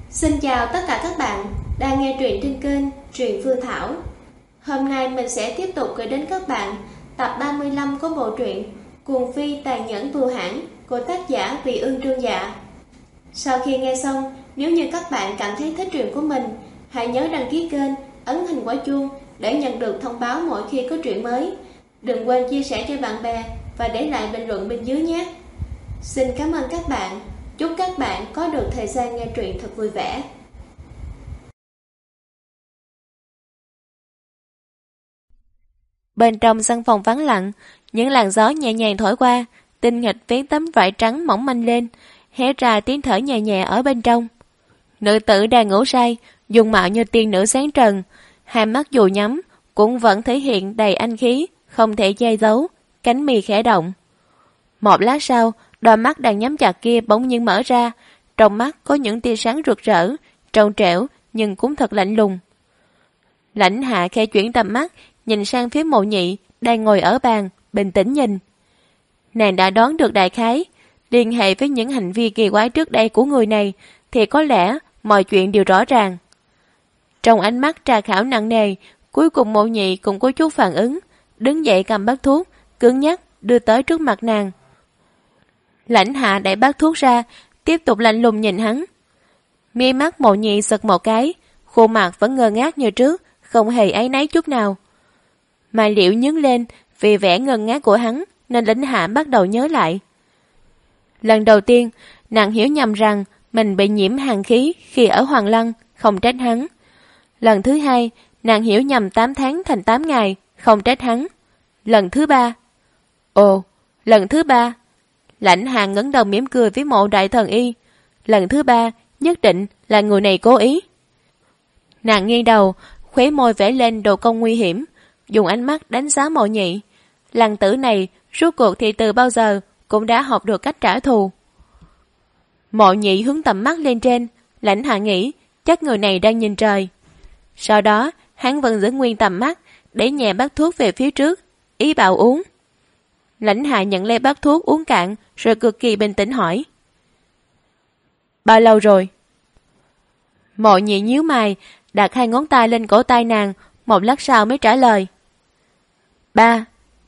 Xin chào tất cả các bạn đang nghe truyện trên kênh Truyện Phương Thảo. Hôm nay mình sẽ tiếp tục gửi đến các bạn tập 35 của bộ truyện Cuồng Phi Tàn Nhẫn Bưu Hãn của tác giả Vị Ương Trương Dạ. Sau khi nghe xong, nếu như các bạn cảm thấy thích truyện của mình, hãy nhớ đăng ký kênh, ấn hình quả chuông để nhận được thông báo mỗi khi có truyện mới. Đừng quên chia sẻ cho bạn bè và để lại bình luận bên dưới nhé. Xin cảm ơn các bạn. Chúc các bạn có được thời gian nghe truyện thật vui vẻ. Bên trong căn phòng vắng lặng, những làn gió nhẹ nhàng thổi qua, tinh nghịch vén tấm vải trắng mỏng manh lên, hé ra tiếng thở nhẹ nhẹ ở bên trong. Nữ tử đang ngủ say, dung mạo như tiên nữ sáng trần, hai mắt dù nhắm cũng vẫn thể hiện đầy anh khí, không thể che giấu, cánh mì khẽ động. Một lát sau, đôi mắt đang nhắm chặt kia bỗng nhiên mở ra, trong mắt có những tia sáng rực rỡ, trâu trẻo nhưng cũng thật lạnh lùng. Lãnh Hạ khẽ chuyển tầm mắt, nhìn sang phía Mộ Nhị đang ngồi ở bàn, bình tĩnh nhìn. Nàng đã đoán được đại khái, liên hệ với những hành vi kỳ quái trước đây của người này thì có lẽ mọi chuyện đều rõ ràng. Trong ánh mắt trà khảo nặng nề, cuối cùng Mộ Nhị cũng có chút phản ứng, đứng dậy cầm bát thuốc, cứng nhắc đưa tới trước mặt nàng. Lãnh Hạ đẩy bát thuốc ra, tiếp tục lạnh lùng nhìn hắn. Mi mắt Mộ Nhị giật một cái, khuôn mặt vẫn ngơ ngác như trước, không hề áy náy chút nào. Mai Liễu nhướng lên, vì vẻ ngơ ngác của hắn nên Lãnh Hạ bắt đầu nhớ lại. Lần đầu tiên, nàng hiểu nhầm rằng mình bị nhiễm hàn khí khi ở Hoàng Lăng, không trách hắn. Lần thứ hai, nàng hiểu nhầm 8 tháng thành 8 ngày, không trách hắn. Lần thứ ba, lần thứ ba, Lãnh Hạ ngẩng đầu mỉm cười với Mộ đại thần y. Lần thứ ba, nhất định là người này cố ý. Nàng nghiêng đầu, khóe môi vẽ lên độ cong nguy hiểm, dùng ánh mắt đánh giá Mộ Nhị. Lăng tử này rốt cuộc thì từ bao giờ cũng đã học được cách trả thù. Mộ Nhị hướng tầm mắt lên trên, Lãnh Hạ nghĩ chắc người này đang nhìn trời. Sau đó hắn vẫn giữ nguyên tầm mắt, để nhẹ bát thuốc về phía trước, ý bảo uống. Lãnh Hạ nhận lấy bát thuốc uống cạn, rồi cực kỳ bình tĩnh hỏi: Bao lâu rồi? Mộ Nhị nhíu mày, đặt 2 ngón tay lên cổ tay nàng, một lát sau mới trả lời: 3.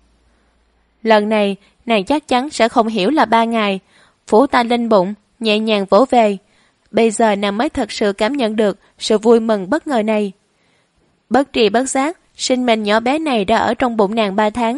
Lần này nàng chắc chắn sẽ không hiểu là 3 ngày. Phủ tay lên bụng, nhẹ nhàng vỗ về. Bây giờ nàng mới thật sự cảm nhận được sự vui mừng bất ngờ này. Bất tri bất giác, sinh mệnh nhỏ bé này đã ở trong bụng nàng 3 tháng.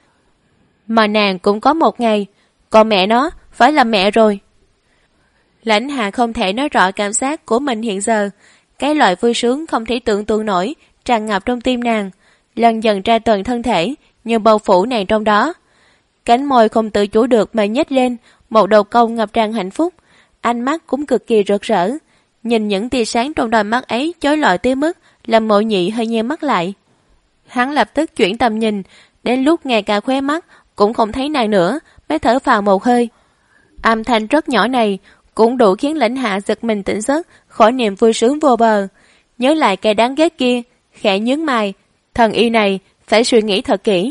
Mà nàng cũng có 1 ngày, còn mẹ nó phải là mẹ rồi. Lãnh Hạ không thể nói rõ cảm giác của mình hiện giờ. Cái loại vui sướng không thể tưởng tượng nổi tràn ngập trong tim nàng, lần dần ra toàn thân thể, như bao phủ nàng trong đó. Cánh môi không tự chủ được mà nhếch lên, một đầu câu ngập tràn hạnh phúc. Ánh mắt cũng cực kỳ rực rỡ, nhìn những tia sáng trong đôi mắt ấy chói lọi tới mức làm Mộ Nhị hơi nheo mắt lại. Hắn lập tức chuyển tầm nhìn, đến lúc ngay cả khóe mắt cũng không thấy nàng nữa, mới thở phào một hơi. Âm thanh rất nhỏ này cũng đủ khiến Lãnh Hạ giật mình tỉnh giấc khỏi niềm vui sướng vô bờ. Nhớ lại cái đáng ghét kia, khẽ nhướng mày, thần y này phải suy nghĩ thật kỹ.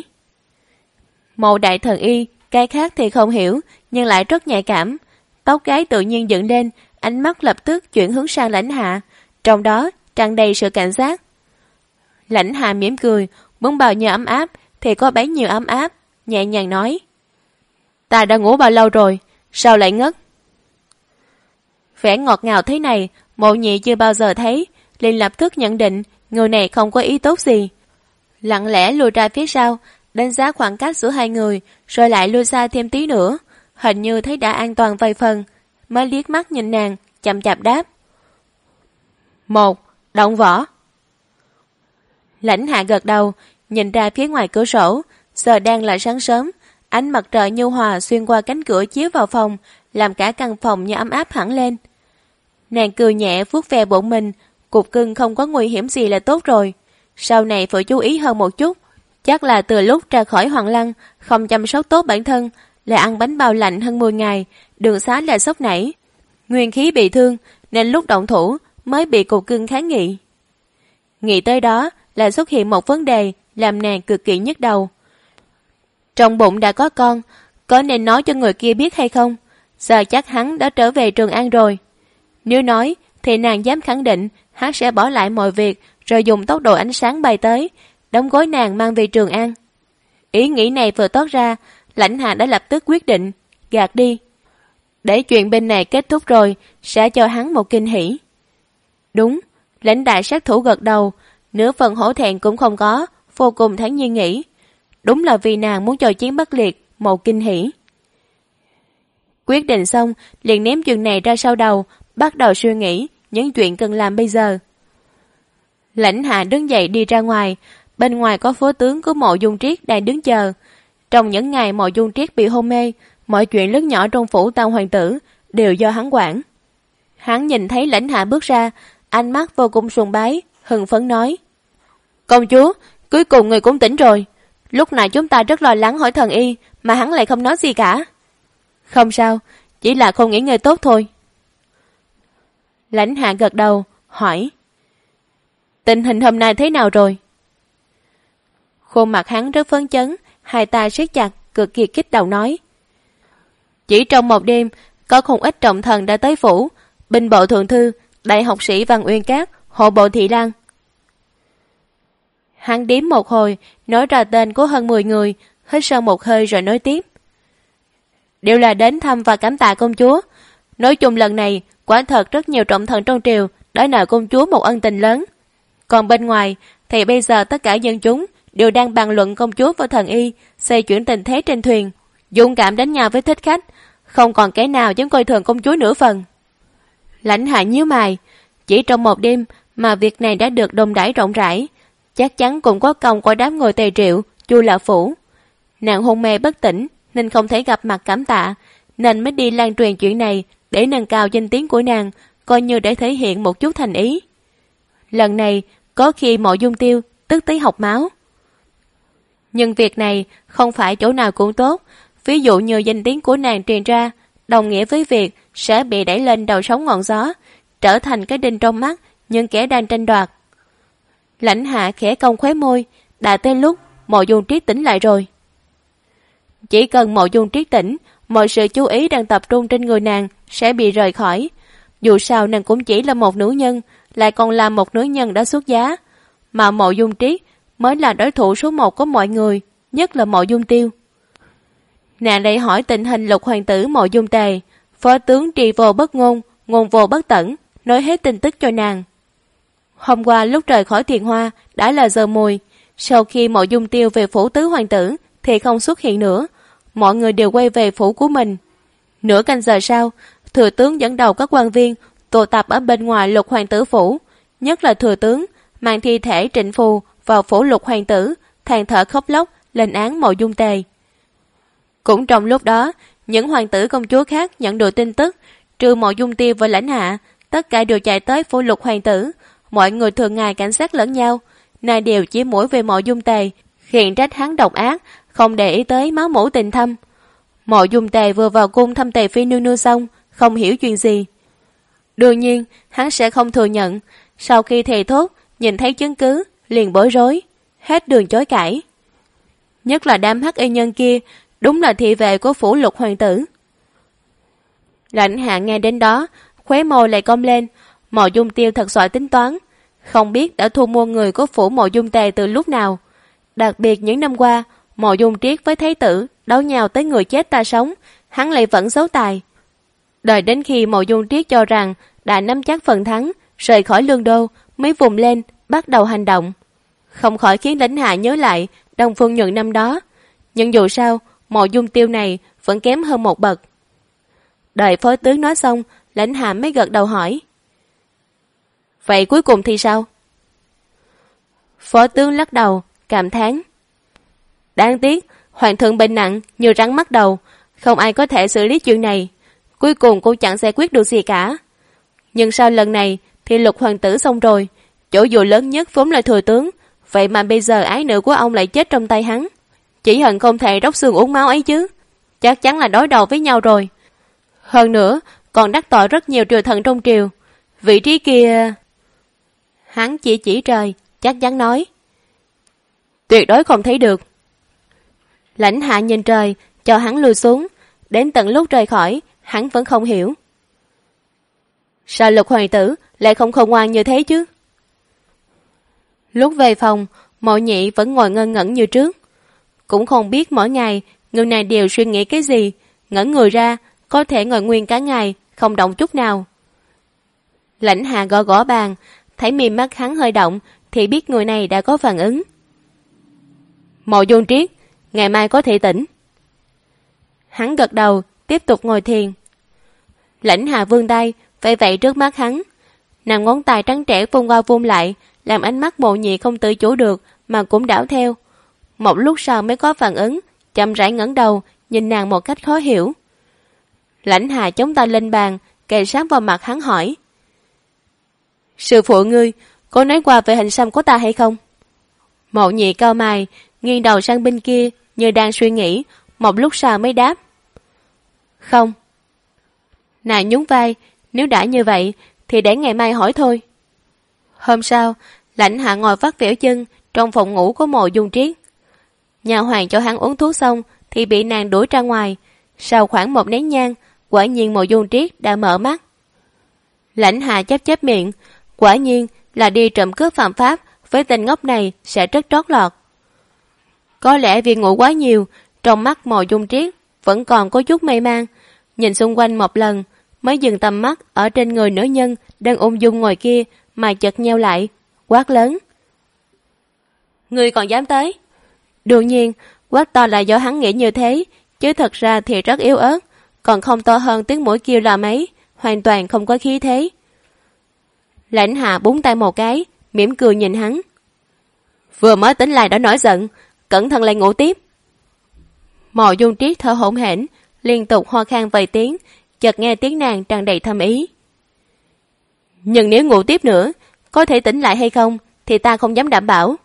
Mộ đại thần y, cái khác thì không hiểu, nhưng lại rất nhạy cảm. Tóc gái tự nhiên dựng lên, ánh mắt lập tức chuyển hướng sang Lãnh Hạ, trong đó tràn đầy sự cảnh giác. Lãnh Hạ mỉm cười, muốn bao nhiêu ấm áp thì có bấy nhiêu ấm áp, nhẹ nhàng nói: Ta đã ngủ bao lâu rồi, sao lại ngất? Vẻ ngọt ngào thế này, Mộ Nhị chưa bao giờ thấy, liền lập tức nhận định người này không có ý tốt gì. Lặng lẽ lùi ra phía sau, đánh giá khoảng cách giữa hai người, rồi lại lùi xa thêm tí nữa, hình như thấy đã an toàn vài phần, mới liếc mắt nhìn nàng, chậm chạp đáp: 1. Động võ. Lãnh Hạ gật đầu, nhìn ra phía ngoài cửa sổ, giờ đang là sáng sớm, ánh mặt trời nhu hòa xuyên qua cánh cửa chiếu vào phòng, làm cả căn phòng như ấm áp hẳn lên. Nàng cười nhẹ vuốt ve bụng mình, cục cưng không có nguy hiểm gì là tốt rồi. Sau này phải chú ý hơn một chút, chắc là từ lúc ra khỏi Hoàng Lăng không chăm sóc tốt bản thân, lại ăn bánh bao lạnh hơn 10 ngày, đường xá là sốc nảy, nguyên khí bị thương nên lúc động thủ mới bị cục cưng kháng nghị. Nghĩ tới đó là xuất hiện một vấn đề làm nàng cực kỳ nhức đầu. Trong bụng đã có con, có nên nói cho người kia biết hay không? Giờ chắc hắn đã trở về Trường An rồi. Nếu nói thì nàng dám khẳng định hắn sẽ bỏ lại mọi việc rồi dùng tốc độ ánh sáng bay tới, đóng gói nàng mang về Trường An. Ý nghĩ này vừa toát ra, Lãnh Hạ đã lập tức quyết định, gạt đi. Để chuyện bên này kết thúc rồi, sẽ cho hắn một kinh hỉ. Đúng, Lãnh đại sát thủ gật đầu, nửa phần hổ thẹn cũng không có, vô cùng thản nhiên nghĩ. Đúng là vì nàng muốn cho Chiến Bất Liệt một kinh hỉ. Quyết định xong, liền ném chuyện này ra sau đầu, bắt đầu suy nghĩ những chuyện cần làm bây giờ. Lãnh Hạ đứng dậy đi ra ngoài, bên ngoài có phó tướng của Mộ Dung Triết đang đứng chờ. Trong những ngày Mộ Dung Triết bị hôn mê, mọi chuyện lớn nhỏ trong phủ Tam hoàng tử đều do hắn quản. Hắn nhìn thấy Lãnh Hạ bước ra, ánh mắt vô cùng sùng bái, hưng phấn nói: Công chúa, cuối cùng người cũng tỉnh rồi. Lúc này chúng ta rất lo lắng hỏi thần y, mà hắn lại không nói gì cả. Không sao, chỉ là không nghỉ ngơi tốt thôi. Lãnh Hạ gật đầu, hỏi: Tình hình hôm nay thế nào rồi? Khuôn mặt hắn rất phấn chấn, hai tay siết chặt, cực kỳ kích động nói: Chỉ trong một đêm, có không ít trọng thần đã tới phủ, binh bộ thượng thư, đại học sĩ Văn Uyên Cát, hộ bộ Thị Lang. Hắn đếm một hồi, nói ra tên của hơn 10 người, hít sâu một hơi rồi nói tiếp: Đều là đến thăm và cảm tạ công chúa. Nói chung lần này, quả thật rất nhiều trọng thần trong triều đã nợ công chúa một ân tình lớn. Còn bên ngoài, thì bây giờ tất cả dân chúng đều đang bàn luận công chúa và thần y xây chuyển tình thế trên thuyền, dũng cảm đánh nhau với thích khách, không còn kẻ nào dám coi thường công chúa nửa phần. Lãnh Hạ nhíu mày, chỉ trong một đêm mà việc này đã được đồn đãi rộng rãi, chắc chắn cũng có công của đám người Tề Triệu, Chu Lạc Phủ. Nàng hôn mê bất tỉnh nên không thể gặp mặt cảm tạ, nên mới đi lan truyền chuyện này để nâng cao danh tiếng của nàng, coi như để thể hiện một chút thành ý. Lần này có khi Mộ Dung Tiêu tức tới học máu. Nhưng việc này không phải chỗ nào cũng tốt, ví dụ như danh tiếng của nàng truyền ra, đồng nghĩa với việc sẽ bị đẩy lên đầu sóng ngọn gió, trở thành cái đinh trong mắt những kẻ đang tranh đoạt. Lãnh Hạ khẽ cong khóe môi, đã tới lúc Mộ Dung Triết tỉnh lại rồi. Chỉ cần Mộ Dung Triết tỉnh, mọi sự chú ý đang tập trung trên người nàng sẽ bị rời khỏi. Dù sao nàng cũng chỉ là một nữ nhân, lại còn là một nữ nhân đã xuất giá, mà Mộ Dung Triết mới là đối thủ số 1 của mọi người, nhất là Mộ Dung Tiêu. Nàng lại hỏi tình hình Lục hoàng tử Mộ Dung Tề. Phó tướng trì vô bất ngôn, ngôn vô bất tẩn, nói hết tin tức cho nàng. Hôm qua lúc rời khỏi Thiền Hoa đã là giờ mùi, sau khi Mộ Dung Tiêu về phủ tứ hoàng tử thì không xuất hiện nữa, mọi người đều quay về phủ của mình. Nửa canh giờ sau, thừa tướng dẫn đầu các quan viên tụ tập ở bên ngoài Lục hoàng tử phủ, nhất là thừa tướng mang thi thể Trịnh Phù vào phủ Lục hoàng tử, than thở khóc lóc lên án Mộ Dung Tề. Cũng trong lúc đó, những hoàng tử công chúa khác nhận được tin tức, trừ Mộ Dung Tiêu và Lãnh Hạ, tất cả đều chạy tới phủ Lục hoàng tử. Mọi người thường ngày cảnh sát lẫn nhau, nay đều chỉ mũi về Mộ Dung Tề, khiển trách hắn độc ác, không để ý tới máu mủ tình thâm. Mộ Dung Tề vừa vào cung thăm Tề phi nương nương xong, không hiểu chuyện gì. Đương nhiên, hắn sẽ không thừa nhận. Sau khi thề thốt, nhìn thấy chứng cứ, liền bối rối, hết đường chối cãi. Nhất là đám hắc y nhân kia, đúng là thị vệ của phủ Lục hoàng tử. Lãnh Hạ nghe đến đó, khóe môi lại cong lên. Mộ Dung Tiêu thật giỏi tính toán, không biết đã thu mua người của phủ Mộ Dung Tề từ lúc nào. Đặc biệt những năm qua, Mộ Dung Triết với Thái tử đấu nhau tới người chết ta sống, hắn lại vẫn giấu tài. Đợi đến khi Mộ Dung Triết cho rằng đã nắm chắc phần thắng, rời khỏi Lương Đô, mới vùng lên, bắt đầu hành động. Không khỏi khiến Lãnh Hạ nhớ lại Đông Phương Nhuận năm đó. Nhưng dù sao, Mộ Dung Tiêu này vẫn kém hơn một bậc. Đợi phó tướng nói xong, Lãnh Hạ mới gật đầu hỏi: Vậy cuối cùng thì sao? Phó tướng lắc đầu, cảm thán: Đáng tiếc, hoàng thượng bệnh nặng như rắn mắc đầu, không ai có thể xử lý chuyện này. Cuối cùng cũng chẳng giải quyết được gì cả. Nhưng sau lần này thì Lục hoàng tử xong rồi, chỗ dựa lớn nhất vốn là thừa tướng, vậy mà bây giờ ái nữ của ông lại chết trong tay hắn. Chỉ hận không thể róc xương uống máu ấy chứ. Chắc chắn là đối đầu với nhau rồi. Hơn nữa, còn đắc tội rất nhiều triều thần trong triều. Vị trí kia... Hắn chỉ trời, chắc chắn nói: Tuyệt đối không thấy được. Lãnh Hạ nhìn trời, cho hắn lùi xuống. Đến tận lúc rời khỏi, hắn vẫn không hiểu. Sao Lục hoàng tử lại không khôn ngoan như thế chứ. Lúc về phòng, Mộ Nhị vẫn ngồi ngơ ngẩn như trước. Cũng không biết mỗi ngày người này đều suy nghĩ cái gì, ngẩn người ra, có thể ngồi nguyên cả ngày, không động chút nào. Lãnh Hạ gõ gõ bàn, thấy mi mắt hắn hơi động thì biết người này đã có phản ứng. Mộ Dung Triết, ngày mai có thể tỉnh. Hắn gật đầu, tiếp tục ngồi thiền. Lãnh Hạ vươn tay, vẫy vẫy trước mắt hắn. Nàng ngón tay trắng trẻo vung qua vung lại, làm ánh mắt Mộ Nhị không tự chủ được mà cũng đảo theo. Một lúc sau mới có phản ứng, chậm rãi ngẩng đầu, nhìn nàng một cách khó hiểu. Lãnh Hạ chống tay lên bàn, kề sát vào mặt hắn hỏi. Sư phụ ngươi, có nói qua về hình xăm của ta hay không? Mộ Nhị cau mày, nghiêng đầu sang bên kia, như đang suy nghĩ, một lúc sau mới đáp. Không. Nàng nhún vai, nếu đã như vậy, thì để ngày mai hỏi thôi. Hôm sau, Lãnh Hạ ngồi vắt vẻo chân trong phòng ngủ của Mộ Dung Triết. Nhà hoàng cho hắn uống thuốc xong thì bị nàng đuổi ra ngoài. Sau khoảng một nén nhang, quả nhiên Mộ Dung Triết đã mở mắt. Lãnh Hạ chép miệng, quả nhiên là đi trộm cướp phạm pháp, với tên ngốc này sẽ rất trót lọt. Có lẽ vì ngủ quá nhiều, trong mắt Mộ Dung Triết vẫn còn có chút mê man, nhìn xung quanh một lần mới dừng tầm mắt ở trên người nữ nhân đang ung dung ngồi kia mà chợt nheo lại, quát lớn. Ngươi còn dám tới? Đương nhiên, quát to là do hắn nghĩ như thế, chứ thật ra thì rất yếu ớt, còn không to hơn tiếng mũi kêu là mấy, hoàn toàn không có khí thế. Lãnh Hạ búng tay một cái, mỉm cười nhìn hắn. Vừa mới tỉnh lại đã nổi giận, cẩn thận lại ngủ tiếp. Mộ Dung Triết thở hổn hển, liên tục ho khan vài tiếng, chợt nghe tiếng nàng tràn đầy thâm ý. Nhưng nếu ngủ tiếp nữa, có thể tỉnh lại hay không thì ta không dám đảm bảo.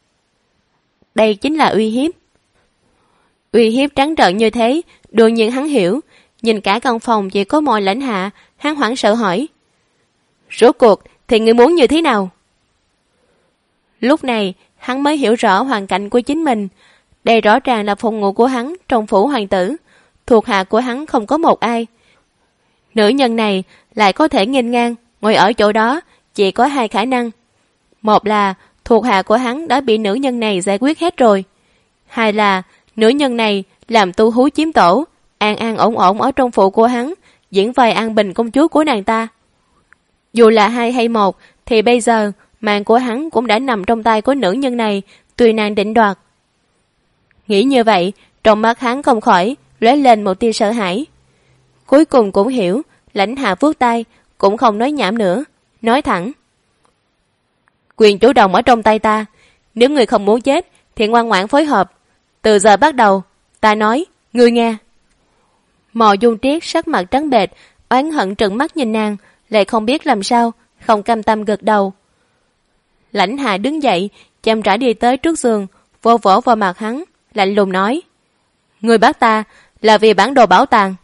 Đây chính là uy hiếp. Uy hiếp trắng trợn như thế, đương nhiên hắn hiểu. Nhìn cả căn phòng chỉ có mỗi Lãnh Hạ, hắn hoảng sợ hỏi. Rốt cuộc thì ngươi muốn như thế nào? Lúc này, hắn mới hiểu rõ hoàn cảnh của chính mình. Đây rõ ràng là phòng ngủ của hắn trong phủ hoàng tử. Thuộc hạ của hắn không có một ai. Nữ nhân này lại có thể nghênh ngang ngồi ở chỗ đó, chỉ có hai khả năng. Một là thuộc hạ của hắn đã bị nữ nhân này giải quyết hết rồi. Hai là nữ nhân này làm tu hú chiếm tổ, an an ổn ổn ở trong phủ của hắn, diễn vai An Bình công chúa của nàng ta. Dù là hai hay một, thì bây giờ mạng của hắn cũng đã nằm trong tay của nữ nhân này, tùy nàng định đoạt. Nghĩ như vậy, trong mắt hắn không khỏi lóe lên một tia sợ hãi. Cuối cùng cũng hiểu, Lãnh Hạ vuốt tay, cũng không nói nhảm nữa, nói thẳng. Quyền chủ động ở trong tay ta, nếu người không muốn chết thì ngoan ngoãn phối hợp. Từ giờ bắt đầu, ta nói, ngươi nghe. Mộ Dung Triết sắc mặt trắng bệch, oán hận trừng mắt nhìn nàng, lại không biết làm sao, không cam tâm gật đầu. Lãnh Hạ đứng dậy, chậm rãi đi tới trước giường, vỗ vỗ vào mặt hắn, lạnh lùng nói. Ngươi bắt ta là vì bản đồ bảo tàng.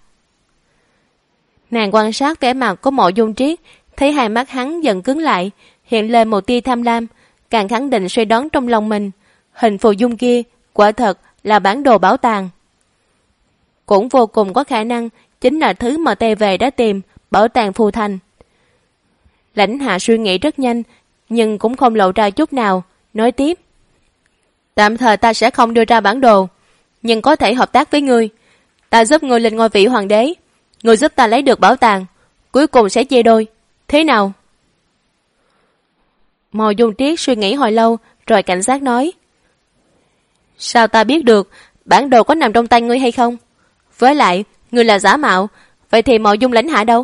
Nàng quan sát vẻ mặt của Mộ Dung Triết, thấy hai mắt hắn dần cứng lại, hiện lên một tia tham lam, càng khẳng định suy đoán trong lòng mình. Hình phù dung kia, quả thật là bản đồ bảo tàng. Cũng vô cùng có khả năng chính là thứ mà Tề Về đã tìm, bảo tàng phù thành. Lãnh Hạ suy nghĩ rất nhanh, nhưng cũng không lộ ra chút nào, nói tiếp. Tạm thời ta sẽ không đưa ra bản đồ, nhưng có thể hợp tác với ngươi. Ta giúp ngươi lên ngôi vị hoàng đế, ngươi giúp ta lấy được bảo tàng, cuối cùng sẽ chia đôi. Thế nào? Mộ Dung Triết suy nghĩ hồi lâu, rồi cảnh giác nói. Sao ta biết được bản đồ có nằm trong tay ngươi hay không? Với lại, ngươi là giả mạo, vậy thì Mộ Dung Lãnh Hạ đâu?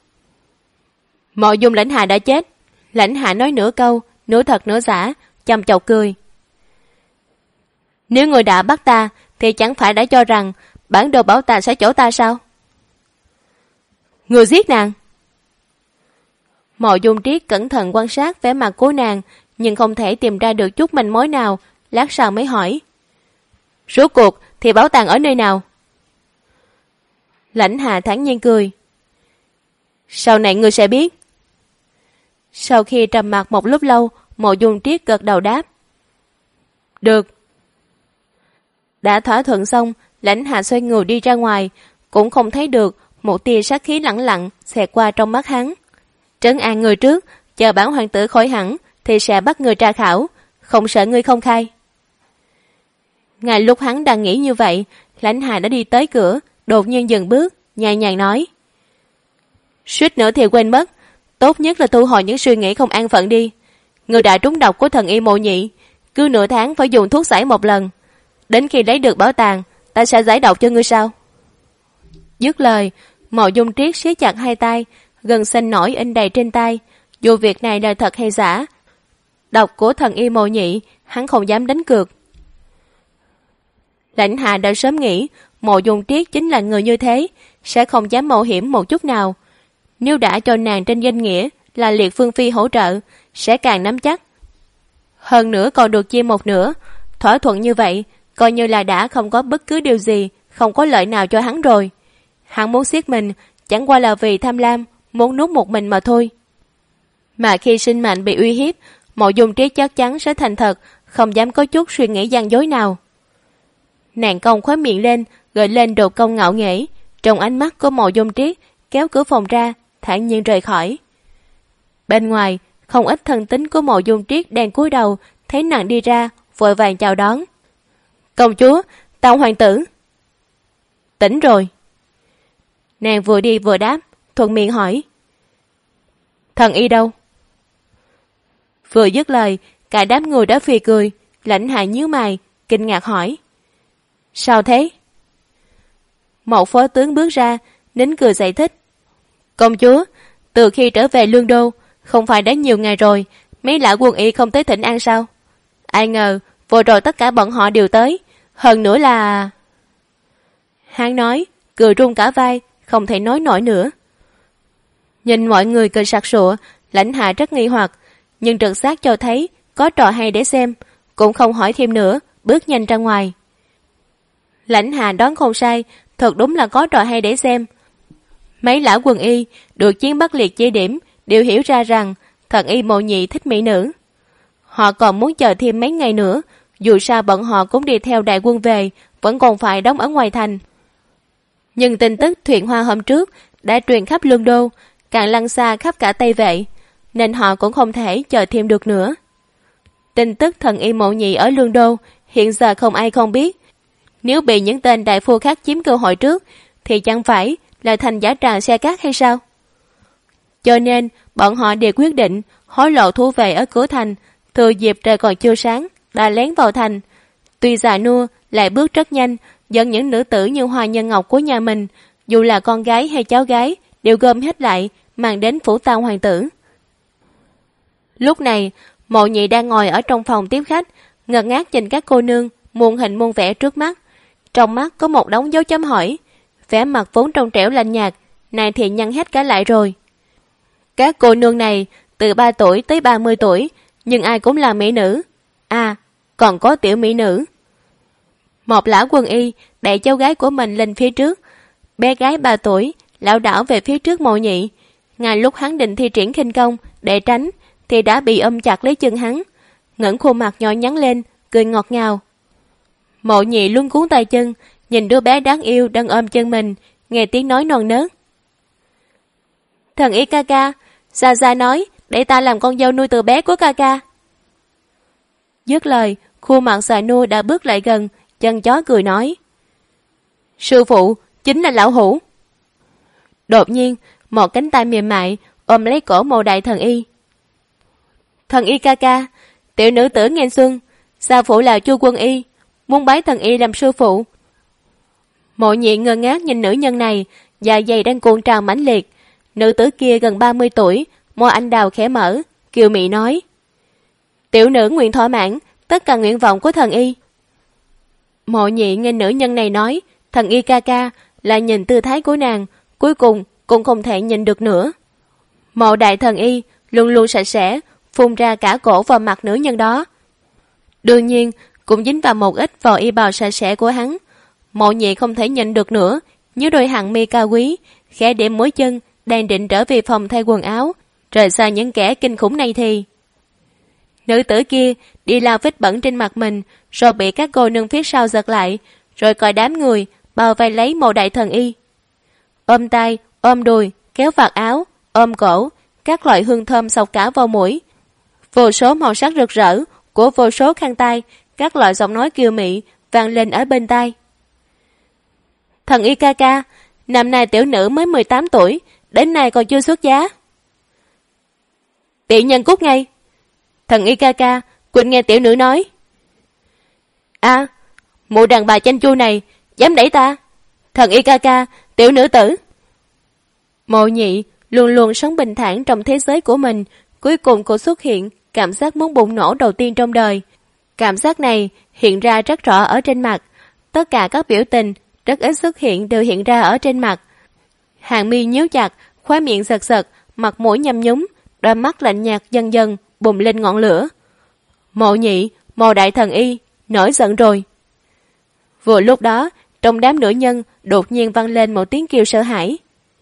Mộ Dung Lãnh Hạ đã chết. Lãnh Hạ nói nửa câu, nửa thật nửa giả, chăm chọc cười. Nếu ngươi đã bắt ta, thì chẳng phải đã cho rằng bản đồ bảo tàng sẽ chỗ ta sao? Ngươi giết nàng. Mộ Dung Triết cẩn thận quan sát vẻ mặt của nàng, nhưng không thể tìm ra được chút manh mối nào, lát sau mới hỏi. Rốt cuộc thì bảo tàng ở nơi nào? Lãnh Hạ thản nhiên cười. Sau này ngươi sẽ biết. Sau khi trầm mặc một lúc lâu, Mộ Dung Triết gật đầu đáp. Được. Đã thỏa thuận xong, Lãnh Hạ xoay người đi ra ngoài, cũng không thấy được một tia sát khí lẳng lặng xẹt qua trong mắt hắn. Trấn an người trước, chờ bản hoàng tử khỏi hẳn thì sẽ bắt người tra khảo, không sợ ngươi không khai. Ngay lúc hắn đang nghĩ như vậy, Lãnh Hà đã đi tới cửa, đột nhiên dừng bước, nhẹ nhàng nói: Suýt nữa thì quên mất, tốt nhất là thu hồi những suy nghĩ không an phận đi. Người đã trúng độc của thần y Mộ Nhị, cứ nửa tháng phải dùng thuốc giải một lần. Đến khi lấy được bảo tàng, ta sẽ giải độc cho ngươi sao? Dứt lời, Mộ Dung Triết siết chặt hai tay, gân xanh nổi in đầy trên tay. Dù việc này là thật hay giả, độc của thần y Mộ Nhị hắn không dám đánh cược. Lãnh Hạ đã sớm nghĩ Mộ Dung Triết chính là người như thế, sẽ không dám mạo hiểm một chút nào. Nếu đã cho nàng trên danh nghĩa là Liệt Phương Phi hỗ trợ, sẽ càng nắm chắc. Hơn nữa còn được chia một nửa, thỏa thuận như vậy, coi như là đã không có bất cứ điều gì không có lợi nào cho hắn rồi. Hắn muốn siết mình, chẳng qua là vì tham lam, muốn nuốt một mình mà thôi. Mà khi sinh mệnh bị uy hiếp, Mộ Dung Triết chắc chắn sẽ thành thật, không dám có chút suy nghĩ gian dối nào. Nàng cong khóe miệng lên, gợi lên độ cong ngạo nghễ. Trong ánh mắt của Mộ Dung Triết kéo cửa phòng ra, thản nhiên rời khỏi. Bên ngoài, không ít thân tín của Mộ Dung Triết đang cúi đầu, thấy nàng đi ra, vội vàng chào đón. Công chúa, Tam hoàng tử. Tỉnh rồi. Nàng vừa đi vừa đáp, thuận miệng hỏi: Thần y đâu? Vừa dứt lời, cả đám người đã phì cười. Lãnh Hạ nhíu mày, kinh ngạc hỏi: Sao thế? Một phó tướng bước ra, nín cười giải thích: Công chúa, từ khi trở về Lương Đô, không phải đã nhiều ngày rồi, mấy lão quân y không tới thỉnh an sao? Ai ngờ, vừa rồi tất cả bọn họ đều tới, hơn nữa là... Hắn nói, cười run cả vai, không thể nói nổi nữa. Nhìn mọi người cười sặc sụa, Lãnh Hạ rất nghi hoặc, nhưng trực giác cho thấy có trò hay để xem, cũng không hỏi thêm nữa, bước nhanh ra ngoài. Lãnh Hạ đoán không sai, thật đúng là có trò hay để xem. Mấy lão quân y được chiến Bắc Liệt chỉ điểm đều hiểu ra rằng thần y Mộ Nhị thích mỹ nữ. Họ còn muốn chờ thêm mấy ngày nữa, dù sao bọn họ cũng đi theo đại quân về, vẫn còn phải đóng ở ngoài thành. Nhưng tin tức Thuyền Hoa hôm trước đã truyền khắp Lương Đô, càng lăn xa khắp cả Tây Vệ, nên họ cũng không thể chờ thêm được nữa. Tin tức thần y Mộ Nhị ở Lương Đô hiện giờ không ai không biết. Nếu bị những tên đại phu khác chiếm cơ hội trước, thì chẳng phải là thành giả tràng xe cát hay sao? Cho nên, bọn họ đều quyết định hối lộ thú về ở cửa thành, thừa dịp trời còn chưa sáng, đã lén vào thành. Tuy già nua, lại bước rất nhanh, dẫn những nữ tử như Hoa Nhân Ngọc của nhà mình, dù là con gái hay cháu gái, đều gom hết lại, mang đến phủ Tam hoàng tử. Lúc này, Mộ Nhị đang ngồi ở trong phòng tiếp khách, ngơ ngác nhìn các cô nương, muôn hình muôn vẻ trước mắt. Trong mắt có một đống dấu chấm hỏi, vẻ mặt vốn trong trẻo lạnh nhạt, này thì nhăn hết cả lại rồi. Các cô nương này, từ 3 tuổi tới 30 tuổi, nhưng ai cũng là mỹ nữ. À, còn có tiểu mỹ nữ. Một lão quân y đẩy cháu gái của mình lên phía trước. Bé gái 3 tuổi, lảo đảo về phía trước Mộ Nhị. Ngay lúc hắn định thi triển khinh công để tránh, thì đã bị ôm chặt lấy chân hắn. Ngẩng khuôn mặt nhỏ nhắn lên, cười ngọt ngào. Mộ Nhị luống cuốn tay chân, nhìn đứa bé đáng yêu đang ôm chân mình, nghe tiếng nói non nớt. Thần y ca ca, Gia Gia nói để ta làm con dâu nuôi từ bé của ca ca. Dứt lời, khuôn mặt già nua đã bước lại gần, chân chó cười nói: Sư phụ, chính là lão hủ. Đột nhiên, một cánh tay mềm mại ôm lấy cổ Mộ đại thần y. Thần y ca ca, tiểu nữ tử Nghênh Xuân, gia phụ là Chu quân y, muốn bái thần y làm sư phụ. Mộ Nhị ngơ ngác nhìn nữ nhân này, dạ dày đang cuộn trào mãnh liệt. Nữ tử kia gần 30 tuổi, môi anh đào khẽ mở, kiều mị nói: Tiểu nữ nguyện thỏa mãn tất cả nguyện vọng của thần y. Mộ Nhị nghe nữ nhân này nói thần y ca ca, là nhìn tư thái của nàng, cuối cùng cũng không thể nhìn được nữa. Mộ đại thần y luôn luôn sạch sẽ, phun ra cả cổ vào mặt nữ nhân đó. Đương nhiên cũng dính vào một ít vào y bào sạch sẽ của hắn. Mộ Nhị không thể nhịn được nữa, nhớ đôi hàng mi cao quý, khẽ điểm mũi chân, đang định trở về phòng thay quần áo, rời xa những kẻ kinh khủng này thì nữ tử kia đi lao vết bẩn trên mặt mình, rồi bị các cô nương phía sau giật lại, rồi coi đám người bao vây lấy Mộ đại thần y, ôm tay, ôm đùi, kéo vạt áo, ôm cổ, các loại hương thơm sộc cả vào mũi. Vô số màu sắc rực rỡ của vô số khăn tay, các loại giọng nói kiều mị vang lên ở bên tai. Thần y ca ca, năm nay tiểu nữ mới 18 tuổi, đến nay còn chưa xuất giá. Tiện nhân cút ngay. Thần y ca ca, Quỳnh nghe tiểu nữ nói. À, mụ đàn bà chanh chua này, dám đẩy ta. Thần y ca ca, tiểu nữ tử. Mộ Nhị luôn luôn sống bình thản trong thế giới của mình, cuối cùng cô xuất hiện cảm giác muốn bùng nổ đầu tiên trong đời. Cảm giác này hiện ra rất rõ ở trên mặt, tất cả các biểu tình rất ít xuất hiện đều hiện ra ở trên mặt. Hàng mi nhíu chặt, khóe miệng giật giật, mặt mũi nhăm nhúm, đôi mắt lạnh nhạt dần dần bùng lên ngọn lửa. Mộ Nhị, Mộ đại thần y, nổi giận rồi. Vừa lúc đó, trong đám nữ nhân đột nhiên vang lên một tiếng kêu sợ hãi.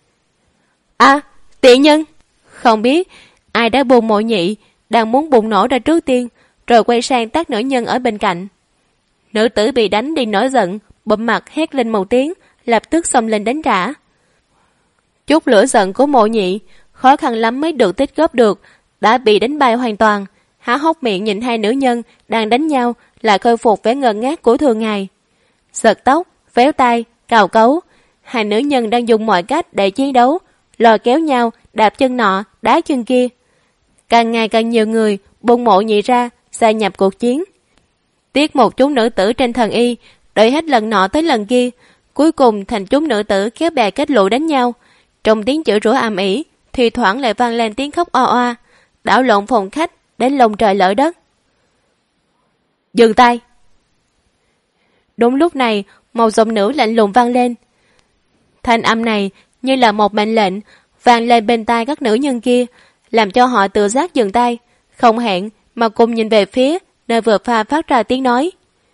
À, tiện nhân! Không biết ai đã buông Mộ Nhị đang muốn bùng nổ ra trước tiên, rồi quay sang tác nữ nhân ở bên cạnh. Nữ tử bị đánh đi nổi giận, bụm mặt hét lên một tiếng, lập tức xông lên đánh trả. Chút lửa giận của Mộ Nhị khó khăn lắm mới được tích góp được, đã bị đánh bay hoàn toàn. Há hốc miệng nhìn hai nữ nhân đang đánh nhau, lại khôi phục vẻ ngơ ngác của thường ngày. Giật tóc, véo tay, cào cấu, hai nữ nhân đang dùng mọi cách để chiến đấu, lôi kéo nhau, đạp chân nọ, đá chân kia. Càng ngày càng nhiều người buông Mộ Nhị ra, gia nhập cuộc chiến. Tiếc một chúng nữ tử trên thần y, đợi hết lần nọ tới lần kia, cuối cùng thành chúng nữ tử kéo bè kết lũ đánh nhau. Trong tiếng chửi rủa ầm ĩ, thì thoảng lại vang lên tiếng khóc oa oa, đảo lộn phòng khách đến lông trời lỡ đất. Dừng tay! Đúng lúc này, một giọng nữ lạnh lùng vang lên. Thanh âm này như là một mệnh lệnh vang lên bên tai các nữ nhân kia, làm cho họ tự giác dừng tay, không hẹn mà cùng nhìn về phía nơi vừa phát ra tiếng nói.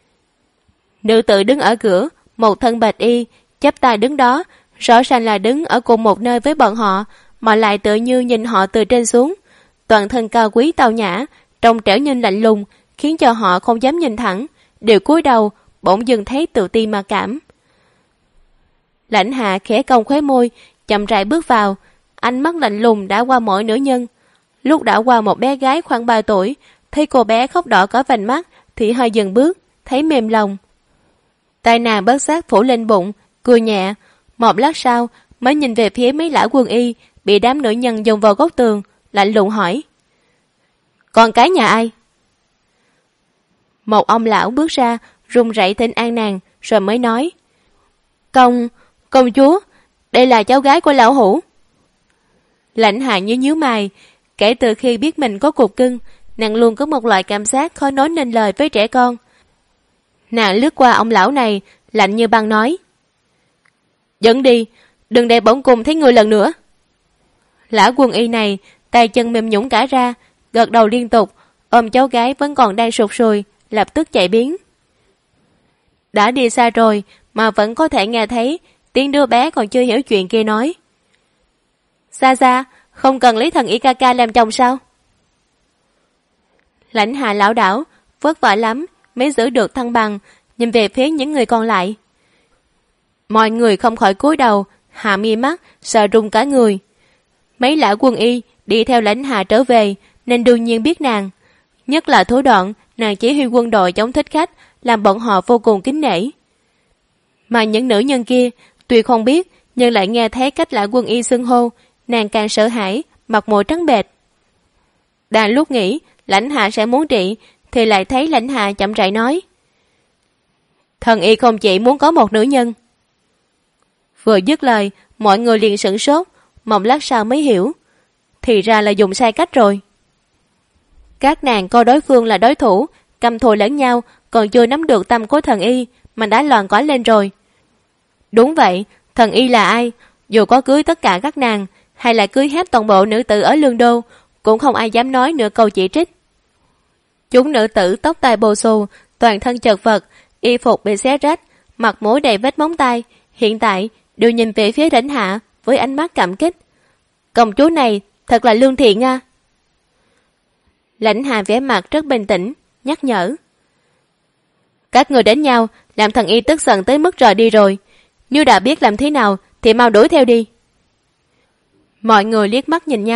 Nữ tử đứng ở cửa, một thân bạch y, chắp tay đứng đó, rõ ràng là đứng ở cùng một nơi với bọn họ, mà lại tự như nhìn họ từ trên xuống. Toàn thân cao quý tao nhã, trông trẻo nhưng lạnh lùng, khiến cho họ không dám nhìn thẳng, đều cúi đầu, bỗng dưng thấy tự ti mà cảm. Lãnh Hạ khẽ cong khóe môi, chậm rãi bước vào, ánh mắt lạnh lùng đã qua mỗi nữ nhân. Lúc đã qua một bé gái khoảng 3 tuổi, thấy cô bé khóc đỏ có vành mắt, thì hơi dừng bước, thấy mềm lòng. Tay nàng bất giác phủ lên bụng, cười nhẹ. Một lát sau mới nhìn về phía mấy lão quân y bị đám nữ nhân dồn vào góc tường, lạnh lùng hỏi. Con cái nhà ai? Một ông lão bước ra, run rẩy thỉnh an nàng, rồi mới nói. Công chúa, đây là cháu gái của lão hủ. Lãnh Hạ nhíu mày, kể từ khi biết mình có cục cưng, nàng luôn có một loại cảm giác khó nói nên lời với trẻ con. Nàng lướt qua ông lão này, lạnh như băng nói. Dẫn đi, đừng để bổn cung thấy người lần nữa. Lão quân y này, tay chân mềm nhũn cả ra, gật đầu liên tục, ôm cháu gái vẫn còn đang sụt sùi, lập tức chạy biến. Đã đi xa rồi, mà vẫn có thể nghe thấy tiếng đứa bé còn chưa hiểu chuyện kia nói. Xa, không cần lấy thần y ca ca làm chồng sao? Lãnh Hạ lão đảo, vất vả lắm mới giữ được thăng bằng, nhìn về phía những người còn lại. Mọi người không khỏi cúi đầu, hạ mi mắt, sợ run cả người. Mấy lão quân y đi theo Lãnh Hạ trở về, nên đương nhiên biết nàng. Nhất là thủ đoạn nàng chỉ huy quân đội chống thích khách, làm bọn họ vô cùng kính nể. Mà những nữ nhân kia, tuy không biết, nhưng lại nghe thấy cách lão quân y xưng hô, nàng càng sợ hãi, mặt mũi trắng bệch. Đang lúc nghĩ Lãnh Hạ sẽ muốn trị, thì lại thấy Lãnh Hạ chậm rãi nói. Thần y không chỉ muốn có một nữ nhân. Vừa dứt lời, mọi người liền sửng sốt, một lát sau mới hiểu. Thì ra là dùng sai cách rồi. Các nàng coi đối phương là đối thủ, căm thù lẫn nhau, còn chưa nắm được tâm của thần y, mà đã loạn cõi lên rồi. Đúng vậy, thần y là ai? Dù có cưới tất cả các nàng, hay là cưới hết toàn bộ nữ tử ở Lương Đô, cũng không ai dám nói nửa câu chỉ trích. Chúng nữ tử tóc tai bồ xù, toàn thân chật vật, y phục bị xé rách, mặt mũi đầy vết móng tay, hiện tại đều nhìn về phía Lãnh Hạ với ánh mắt cảm kích. Công chúa này thật là lương thiện a. Lãnh Hạ vẻ mặt rất bình tĩnh, nhắc nhở. Các người đánh nhau, làm thần y tức giận tới mức rời đi rồi. Như đã biết làm thế nào thì mau đuổi theo đi. Mọi người liếc mắt nhìn nhau,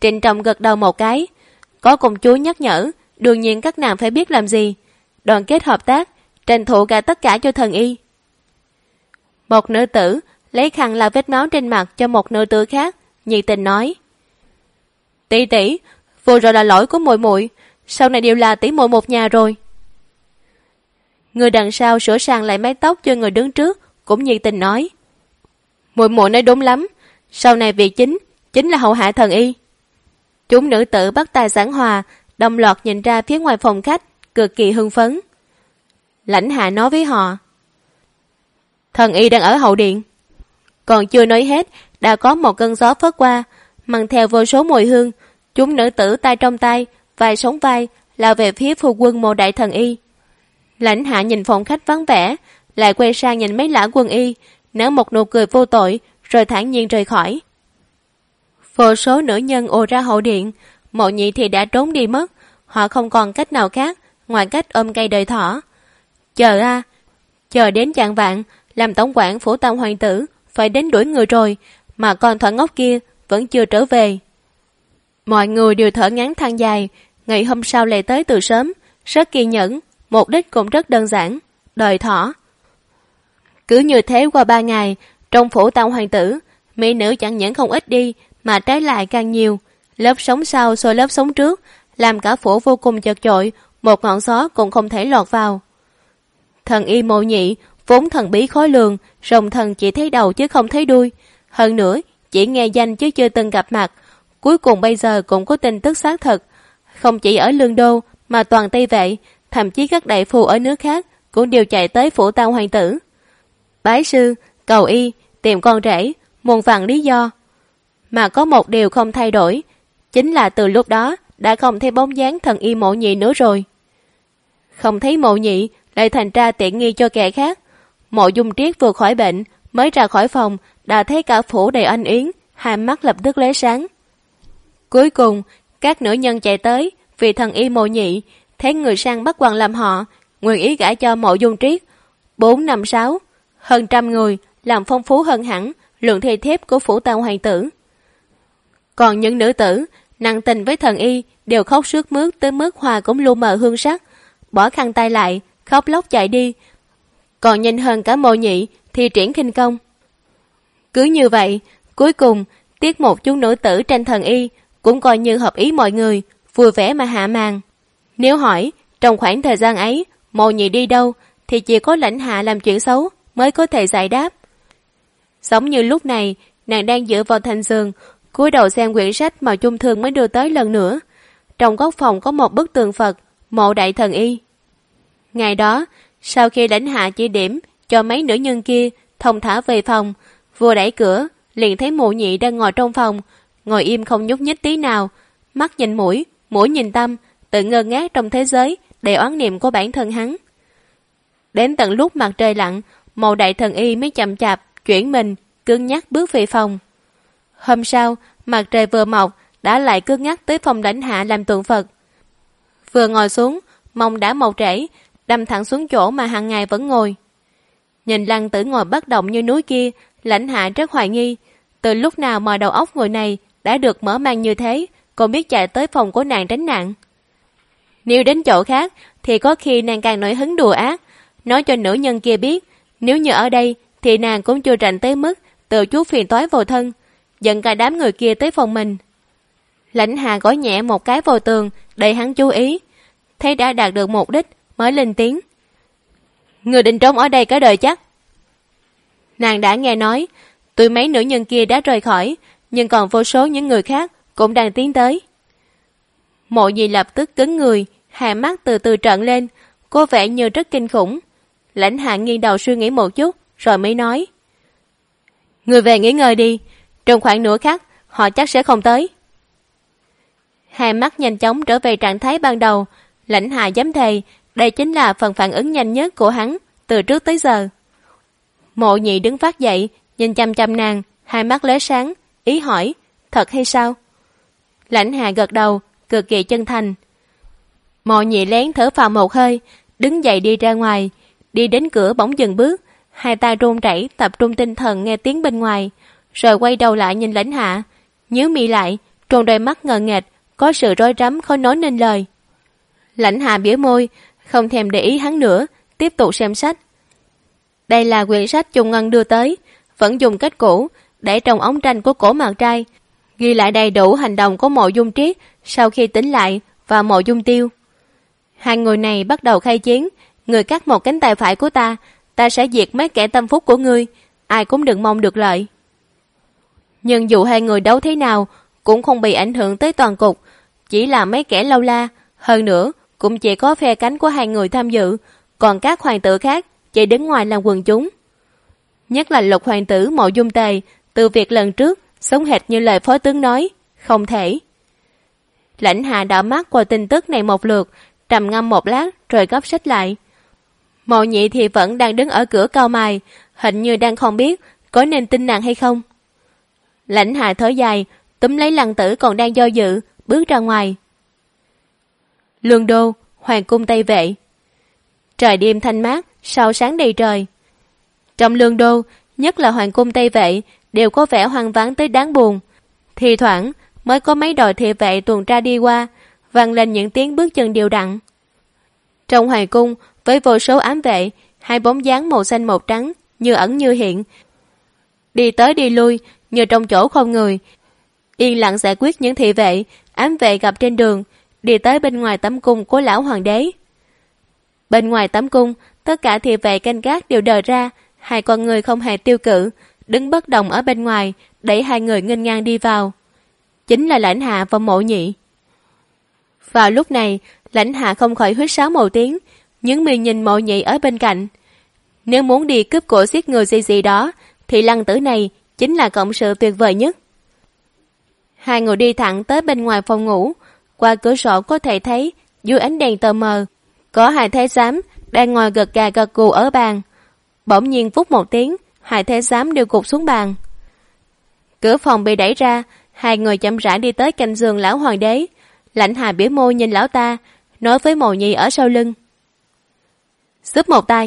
Trịnh trọng gật đầu một cái. Có công chúa nhắc nhở, đương nhiên các nàng phải biết làm gì. Đoàn kết hợp tác, tranh thủ cả tất cả cho thần y. Một nữ tử lấy khăn lau vết máu trên mặt cho một nữ tử khác, nhiệt tình nói: tỷ tỷ, vừa rồi là lỗi của muội muội, sau này đều là tỷ muội một nhà rồi. Người đằng sau sửa sang lại mái tóc cho người đứng trước, cũng nhiệt tình nói: muội muội nói đúng lắm, sau này việc chính là hậu hạ thần y. Chúng nữ tử bắt tay giảng hòa, đồng loạt nhìn ra phía ngoài phòng khách, cực kỳ hưng phấn. Lãnh hạ nói với họ: thần y đang ở hậu điện. Còn chưa nói hết, đã có một cơn gió phất qua, mang theo vô số mùi hương. Chúng nữ tử tay trong tay, vai sống vai, lao về phía phu quân Mộ đại thần y. Lãnh hạ nhìn phòng khách vắng vẻ, lại quay sang nhìn mấy lã quân y, nở một nụ cười vô tội, rồi thản nhiên rời khỏi. Vô số nữ nhân ùa ra hậu điện, Mộ nhị thì đã trốn đi mất. Họ không còn cách nào khác ngoài cách ôm cây đời thỏ. Chờ đến chạng vạn, làm tổng quản phủ tam hoàng tử phải đến đuổi người rồi, mà con thỏ ngốc kia vẫn chưa trở về. Mọi người đều thở ngắn than dài. Ngày hôm sau lại tới từ sớm, rất kiên nhẫn, mục đích cũng rất đơn giản: đợi thỏ. Cứ như thế qua 3 ngày, trong phủ tam hoàng tử, mỹ nữ chẳng những không ít đi, mà trái lại càng nhiều. Lớp sống sau xô lớp sống trước, làm cả phủ vô cùng chật chội, một ngọn gió cũng không thể lọt vào. Thần y Mộ nhị vốn thần bí khó lường, rồng thần chỉ thấy đầu chứ không thấy đuôi, hơn nữa chỉ nghe danh chứ chưa từng gặp mặt. Cuối cùng bây giờ cũng có tin tức xác thực, không chỉ ở Lương Đô mà toàn Tây Vệ, thậm chí các đại phu ở nước khác cũng đều chạy tới phủ tam hoàng tử, bái sư, cầu y, tìm con rể, muôn vàn lý do. Mà có một điều không thay đổi, chính là từ lúc đó đã không thấy bóng dáng thần y Mộ nhị nữa rồi. Không thấy Mộ nhị lại thành ra tiện nghi cho kẻ khác. Mộ Dung Triết vừa khỏi bệnh, mới ra khỏi phòng đã thấy cả phủ đầy anh yến, hai mắt lập tức lóe sáng. Cuối cùng các nữ nhân chạy tới vì thần y Mộ nhị, thấy người sang bắt quan làm họ, nguyện ý gả cho Mộ Dung Triết. 4, 5, 6, hơn 100 người, làm phong phú hơn hẳn lượng thê thiếp của phủ tam hoàng tử. Còn những nữ tử nặng tình với thần y đều khóc sướt mướt tới mức hoa cũng lu mờ hương sắc, bỏ khăn tay lại, khóc lóc chạy đi. Còn nhanh hơn cả Mộ nhị thì triển khinh công. Cứ như vậy, cuối cùng tiết một chúng nữ tử tranh thần y cũng coi như hợp ý mọi người, vui vẻ mà hạ màn. Nếu hỏi trong khoảng thời gian ấy Mộ nhị đi đâu, thì chỉ có Lãnh hạ làm chuyện xấu mới có thể giải đáp. Giống như lúc này, nàng đang dựa vào thành giường, cúi đầu xem quyển sách mà Chung Thương mới đưa tới lần nữa. Trong góc phòng có một bức tượng Phật Mộ đại thần y. Ngày đó, sau khi Lãnh hạ chỉ điểm cho mấy nữ nhân kia thông thả về phòng, vừa đẩy cửa liền thấy Mộ nhị đang ngồi trong phòng, ngồi im không nhúc nhích tí nào, mắt nhìn mũi, mũi nhìn tâm, tự ngơ ngác trong thế giới đầy oán niệm của bản thân hắn. Đến tận lúc mặt trời lặn, Mộ đại thần y mới chậm chạp chuyển mình, cứng nhắc bước về phòng. Hôm sau, mặt trời vừa mọc đã lại cứng nhắc tới phòng Lãnh hạ làm tượng Phật. Vừa ngồi xuống, mông đã mọc rễ, đâm thẳng xuống chỗ mà hàng ngày vẫn ngồi. Nhìn Lăng Tử ngồi bất động như núi kia, Lãnh hạ rất hoài nghi, từ lúc nào mà đầu óc người này đã được mở mang như thế, còn biết chạy tới phòng của nàng tránh nạn. Nếu đến chỗ khác thì có khi nàng càng nổi hứng đùa ác, nói cho nữ nhân kia biết nếu như ở đây thì nàng cũng chưa rảnh tới mức tự chuốc phiền toái vào thân, dẫn cả đám người kia tới phòng mình. Lãnh hạ gõ nhẹ một cái vào tường để hắn chú ý, thấy đã đạt được mục đích mới lên tiếng: người định trốn ở đây cả đời chắc? Nàng đã nghe nói tụi mấy nữ nhân kia đã rời khỏi, nhưng còn vô số những người khác cũng đang tiến tới. Mộ nhị lập tức cứng người, hai mắt từ từ trợn lên, có vẻ như rất kinh khủng. Lãnh hạ nghiêng đầu suy nghĩ một chút rồi mới nói: người về nghỉ ngơi đi, trong khoảng nửa khắc họ chắc sẽ không tới. Hai mắt nhanh chóng trở về trạng thái ban đầu. Lãnh hạ dám thề đây chính là phần phản ứng nhanh nhất của hắn từ trước tới giờ. Mộ nhị đứng phát dậy, nhìn chăm chăm nàng, hai mắt lóe sáng, ý hỏi: thật hay sao? Lãnh hạ gật đầu, cực kỳ chân thành. Mộ nhị lén thở phào một hơi, đứng dậy đi ra ngoài. Đi đến cửa bỗng dừng bước, hai tay run rẩy tập trung tinh thần nghe tiếng bên ngoài, rồi quay đầu lại nhìn Lãnh hạ, nhíu mi lại, Trong đôi mắt ngờ nghệch có sự rối rắm khó nói nên lời. Lãnh Hạ bĩu môi, không thèm để ý hắn nữa, tiếp tục xem sách. Đây là quyển sách Trung Ngân đưa tới, vẫn dùng cách cũ, để trong ống tranh của Cổ Mạc Trai, ghi lại đầy đủ hành động của Mộ Dung Triết sau khi tỉnh lại và Mộ Dung Tiêu. Hai người này bắt đầu khai chiến, người cắt một cánh tay phải của ta, ta sẽ diệt mấy kẻ tâm phúc của ngươi, ai cũng đừng mong được lợi. Nhưng dù hai người đấu thế nào, cũng không bị ảnh hưởng tới toàn cục, chỉ là mấy kẻ lâu la, hơn nữa cũng chỉ có phe cánh của hai người tham dự, còn các hoàng tử khác chỉ đứng ngoài làm quần chúng. Nhất là Lục hoàng tử Mộ Dung Tề, từ việc lần trước sống hệt như lời phó tướng nói, không thể. Lãnh Hạ đảo mắt qua tin tức này một lượt, trầm ngâm một lát rồi gấp sách lại. Mộ Nhị thì vẫn đang đứng ở cửa cau mày, hình như đang không biết có nên tin nàng hay không. Lãnh Hạ thở dài, túm lấy Lăng Tử còn đang do dự, bước ra ngoài. Lương đô, hoàng cung Tây Vệ. Trời đêm thanh mát, sao sáng đầy trời. Trong lương đô, nhất là hoàng cung Tây Vệ, đều có vẻ hoang vắng tới đáng buồn. Thì thoảng mới có mấy đội thị vệ tuần tra đi qua, vang lên những tiếng bước chân đều đặn. Trong hoàng cung, với vô số ám vệ, hai bóng dáng màu xanh màu trắng, như ẩn như hiện, đi tới đi lui như trong chỗ không người, yên lặng giải quyết những thị vệ, ám vệ gặp trên đường, đi tới bên ngoài tẩm cung của lão hoàng đế. Bên ngoài tẩm cung, tất cả thị vệ canh gác đều đờ ra, hai con người không hề tiêu cự, đứng bất động ở bên ngoài, đẩy hai người nghênh ngang đi vào. Chính là Lãnh Hạ và Mộ Nhị. Vào lúc này, Lãnh Hạ không khỏi huýt sáo một tiếng, những mi nhìn Mộ Nhị ở bên cạnh. Nếu muốn đi cướp của giết người gì đó, thì Lăng Tử này chính là cộng sự tuyệt vời nhất. Hai người đi thẳng tới bên ngoài phòng ngủ, qua cửa sổ có thể thấy dưới ánh đèn tờ mờ, có hai thái giám đang ngồi gật gà gật gù ở bàn. Bỗng nhiên phút một tiếng, hai thái giám đều gục xuống bàn. Cửa phòng bị đẩy ra, hai người chậm rãi đi tới cạnh giường lão hoàng đế. Lãnh Hạ bĩu môi nhìn lão ta, nói với Mộ Nhị ở sau lưng: giúp một tay.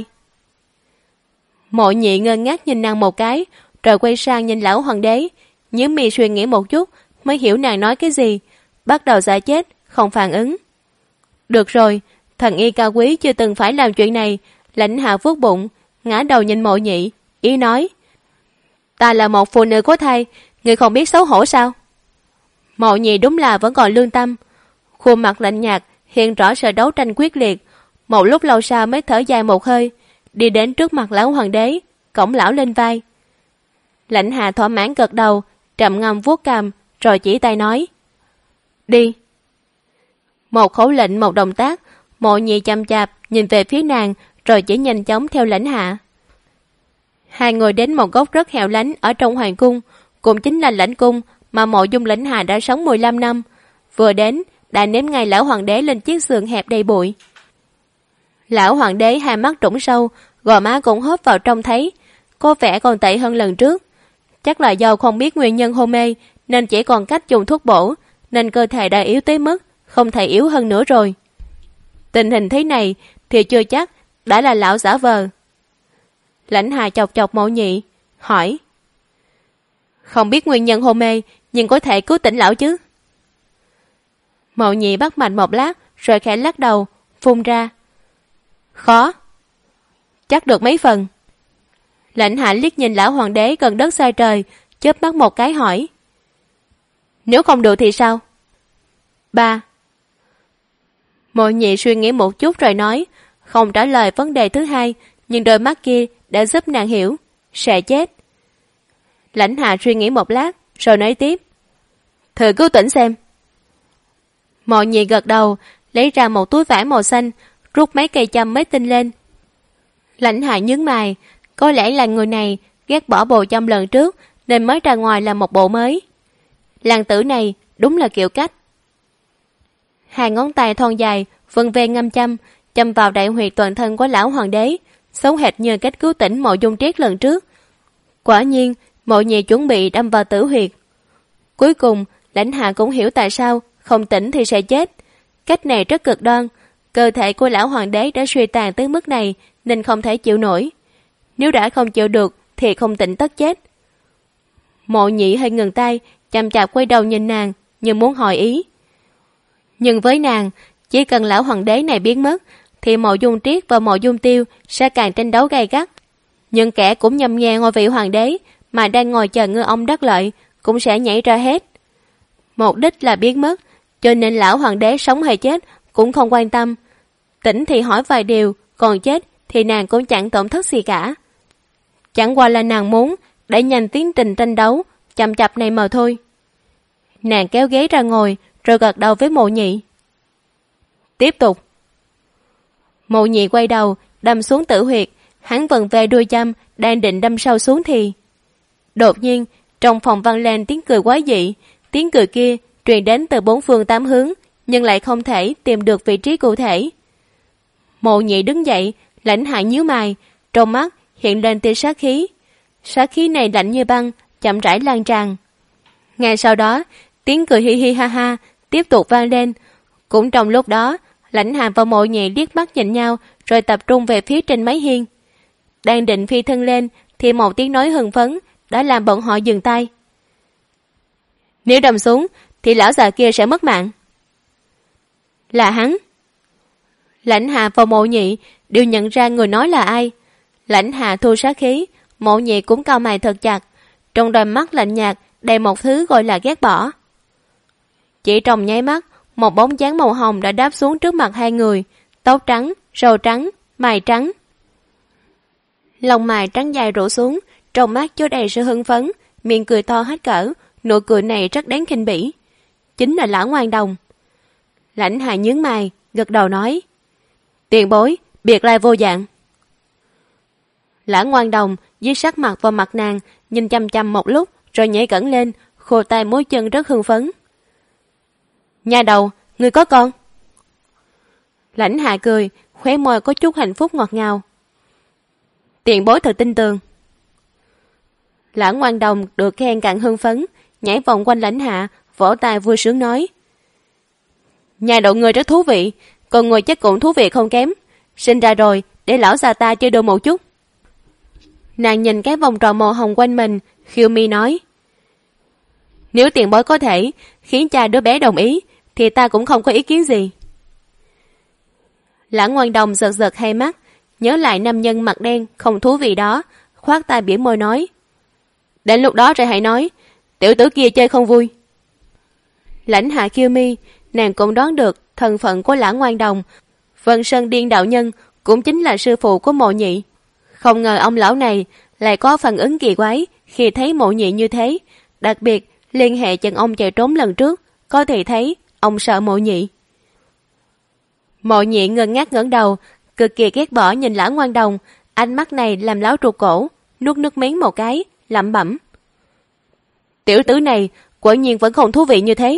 Mộ Nhị ngơ ngác nhìn nàng một cái, rồi quay sang nhìn lão hoàng đế, nhíu mi suy nghĩ một chút mới hiểu nàng nói cái gì, bắt đầu giả chết, không phản ứng. Được rồi, thần y cao quý chưa từng phải làm chuyện này. Lãnh Hạ vuốt bụng, ngã đầu nhìn Mộ Nhị, ý nói: ta là một phụ nữ có thai, người không biết xấu hổ sao? Mộ Nhị đúng là vẫn còn lương tâm, khuôn mặt lạnh nhạt hiện rõ sự đấu tranh quyết liệt. Một lúc lâu sau mới thở dài một hơi, đi đến trước mặt lão hoàng đế, cõng lão lên vai. Lãnh Hạ thỏa mãn gật đầu, trầm ngâm vuốt cằm, rồi chỉ tay nói: đi. Một khẩu lệnh, một động tác. Mộ Nhị chăm chạp nhìn về phía nàng, rồi chỉ nhanh chóng theo Lãnh Hạ. Hai người đến một góc rất hẻo lánh ở trong hoàng cung, cũng chính là lãnh cung mà Mộ Dung Lãnh Hạ đã sống 15 năm. Vừa đến đã ném ngay lão hoàng đế lên chiếc giường hẹp đầy bụi. Lão hoàng đế hai mắt trũng sâu, gò má cũng hớp vào trong thấy, có vẻ còn tệ hơn lần trước. Chắc là do không biết nguyên nhân hôn mê, nên chỉ còn cách dùng thuốc bổ, nên cơ thể đã yếu tới mức không thể yếu hơn nữa rồi. Tình hình thế này thì chưa chắc đã là lão giả vờ. Lãnh Hạ chọc chọc Mộ Nhị, hỏi: không biết nguyên nhân hôn mê, nhưng có thể cứu tỉnh lão chứ? Mộ Nhị bắt mạch một lát, rồi khẽ lắc đầu, phun ra: khó. Chắc được mấy phần. Lãnh Hạ liếc nhìn lão hoàng đế gần đất xa trời, chớp mắt một cái hỏi: nếu không được thì sao? 3. Mộ Nhị suy nghĩ một chút rồi nói, không trả lời vấn đề thứ hai, nhưng đôi mắt kia đã giúp nàng hiểu, sẽ chết. Lãnh Hạ suy nghĩ một lát, rồi nói tiếp: thử cứu tỉnh xem. Mộ Nhị gật đầu, lấy ra một túi vải màu xanh, rút mấy cây châm mới tinh lên. Lãnh Hạ nhướng mày, có lẽ là người này ghét bỏ bộ châm lần trước, nên mới ra ngoài làm một bộ mới. Lăng Tử này đúng là kiểu cách. Hai ngón tay thon dài vân về ngâm châm, châm vào đại huyệt toàn thân của lão hoàng đế, xấu hệt như cách cứu tỉnh Mộ Dung Triết lần trước. Quả nhiên, Mộ Nhị chuẩn bị đâm vào tử huyệt. Cuối cùng, Lãnh Hạ cũng hiểu tại sao không tỉnh thì sẽ chết. Cách này rất cực đoan, cơ thể của lão hoàng đế đã suy tàn tới mức này nên không thể chịu nổi. Nếu đã không chịu được thì không tỉnh tất chết. Mộ Nhị hơi ngừng tay, chậm chạp quay đầu nhìn nàng, như muốn hỏi ý. Nhưng với nàng, chỉ cần lão hoàng đế này biến mất, thì Mộ Dung Triết và Mộ Dung Tiêu sẽ càng tranh đấu gay gắt. Nhưng kẻ cũng nhâm nghe ngôi vị hoàng đế mà đang ngồi chờ ngư ông đắc lợi cũng sẽ nhảy ra hết. Mục đích là biến mất, cho nên lão hoàng đế sống hay chết cũng không quan tâm. Tỉnh thì hỏi vài điều, còn chết thì nàng cũng chẳng tổn thất gì cả. Chẳng qua là nàng muốn đẩy nhanh tiến trình tranh đấu chậm chạp này mà thôi. Nàng kéo ghế ra ngồi rồi gật đầu với Mộ Nhị. Tiếp tục. Mộ Nhị quay đầu đâm xuống tử huyệt. Hắn vần về đuôi châm đang định đâm sâu xuống thì đột nhiên trong phòng vang lên tiếng cười quái dị. Tiếng cười kia truyền đến từ bốn phương tám hướng, nhưng lại không thể tìm được vị trí cụ thể. Mộ Nhị đứng dậy, lãnh Hạ nhíu mày, trong mắt hiện lên tia sát khí. Sát khí này lạnh như băng, chậm rãi lan tràn. Ngay sau đó, tiếng cười hi hi ha ha tiếp tục vang lên. Cũng trong lúc đó, lãnh Hạ và Mộ Nhị liếc mắt nhìn nhau, rồi tập trung về phía trên mái hiên. Đang định phi thân lên thì một tiếng nói hưng phấn đã làm bọn họ dừng tay. Nếu đâm xuống thì lão già kia sẽ mất mạng. Là hắn. Lãnh Hạ và Mộ Nhị đều nhận ra người nói là ai. Lãnh Hạ thu sát khí, Mộ Nhị cũng cau mày thật chặt, trong đôi mắt lạnh nhạt đầy một thứ gọi là ghét bỏ. Chỉ trong nháy mắt, một bóng dáng màu hồng đã đáp xuống trước mặt hai người, tóc trắng, râu trắng, mày trắng. Lông mày trắng dài rủ xuống, trong mắt chứa đầy sự hưng phấn, miệng cười to hết cỡ, nụ cười này rất đáng khinh bỉ. Chính là Lã Ngoan Đồng. Lãnh Hạ nhướng mày, gật đầu nói: Tiền bối, biệt lai vô dạng. Lã Ngoan Đồng dưới sắc mặt vào mặt nàng, nhìn chăm chăm một lúc rồi nhảy cẩn lên, khô tay múa chân rất hưng phấn. Nhà đầu, ngươi có con? Lãnh Hạ cười, khóe môi có chút hạnh phúc ngọt ngào. Tiền bối thật tin tưởng. Lã Ngoan Đồng được khen càng hưng phấn, nhảy vòng quanh Lãnh Hạ, vỗ tay vui sướng nói: Nhà đầu ngươi rất thú vị, còn người chắc cũng thú vị không kém. Sinh ra rồi, để lão già ta chơi đùa một chút. Nàng nhìn cái vòng tròn màu hồng quanh mình, khiêu mi nói: Nếu tiền bối có thể khiến cha đứa bé đồng ý, thì ta cũng không có ý kiến gì. Lã Ngoan Đồng giật giật hai mắt, nhớ lại nam nhân mặt đen không thú vị đó, khoát tay bỉm môi nói: Đến lúc đó rồi hãy nói, tiểu tử kia chơi không vui. Lãnh Hạ khiêu mi, nàng cũng đoán được thân phận của Lã Ngoan Đồng. Vân Sơn Điên đạo nhân cũng chính là sư phụ của Mộ Nhị. Không ngờ ông lão này lại có phản ứng kỳ quái khi thấy Mộ Nhị như thế, đặc biệt liên hệ chân ông chạy trốn lần trước, có thể thấy ông sợ Mộ Nhị. Mộ Nhị ngơ ngác ngẩng đầu, cực kỳ ghét bỏ nhìn Lã Ngoan Đồng, ánh mắt này làm láo ruột cổ, nuốt nước miếng một cái, lẩm bẩm: Tiểu tử này quả nhiên vẫn không thú vị như thế.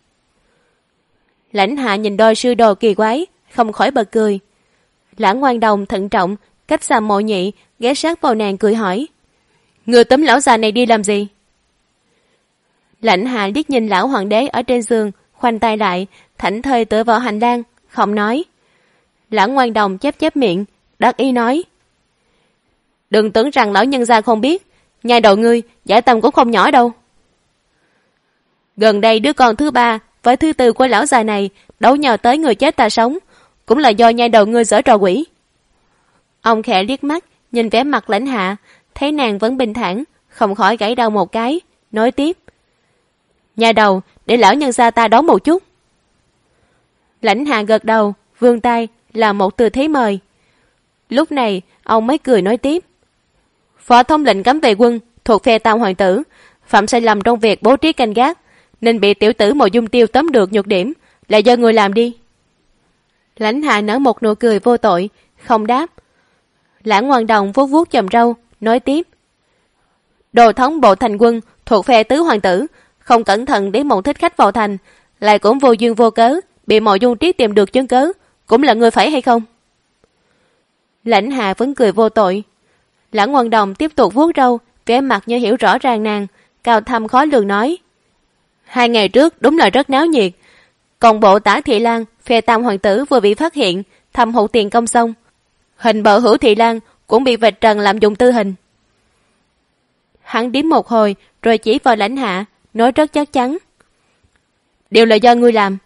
Lãnh Hạ nhìn đôi sư đồ kỳ quái, không khỏi bật cười. Lã Ngoan Đồng thận trọng cách xa Mộ Nhị, ghé sát vào nàng cười hỏi: Ngươi tóm lão già này đi làm gì? Lãnh Hạ liếc nhìn lão hoàng đế ở trên giường, khoanh tay lại, thảnh thơi tựa vào hành lang, không nói. Lã Ngoan Đồng chép chép miệng, đắc ý nói: Đừng tưởng rằng lão nhân gia không biết, nhai đầu ngươi giả tâm cũng không nhỏ đâu. Gần đây đứa con thứ ba với thứ tư của lão già này đấu nhau tới người chết ta sống, cũng là do nhai đầu ngươi giở trò quỷ. Ông khẽ liếc mắt nhìn vẻ mặt Lãnh Hạ, thấy nàng vẫn bình thản, không khỏi gãy đầu một cái, nói tiếp: Nhà đầu, để lão nhân gia ta đón một chút. Lãnh Hạ gật đầu, vươn tay là một tư thế mời. Lúc này ông mới cười nói tiếp: Phó thống lệnh cấm vệ quân thuộc phe Tam hoàng tử phạm sai lầm trong việc bố trí canh gác, nên bị tiểu tử Mộ Dung Tiêu tóm được nhược điểm, là do người làm đi. Lãnh Hạ nở một nụ cười vô tội, không đáp. Lã Ngoan Đồng vuốt vuốt chòm râu, nói tiếp: Đồ thống bộ thành quân thuộc phe tứ hoàng tử, không cẩn thận để một thích khách vào thành, lại cũng vô duyên vô cớ bị Mộ Dung Triết tìm được chứng cớ, cũng là người phải hay không? Lãnh Hạ vẫn cười vô tội. Lã Ngoan Đồng tiếp tục vuốt râu, vẻ mặt như hiểu rõ ràng nàng, cao thâm khó lường nói: 2 ngày trước đúng là rất náo nhiệt. Còn bộ Tả Thị Lan phe Tam hoàng tử vừa bị phát hiện thâm hụt tiền công xong, hình bợ Hữu Thị Lan cũng bị vạch trần lạm dụng tư hình. Hắn điếm một hồi rồi chỉ vào Lãnh Hạ, nói rất chắc chắn: đều là do ngươi làm.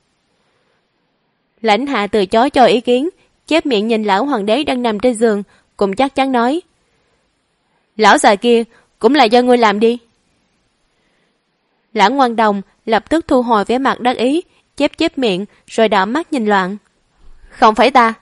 Lãnh Hạ từ chối cho ý kiến, chép miệng nhìn lão hoàng đế đang nằm trên giường, cùng chắc chắn nói: Lão già kia cũng là do ngươi làm đi. Lãng Quang Đồng lập tức thu hồi vẻ mặt đắc ý, chép miệng rồi đảo mắt nhìn loạn. Không phải ta.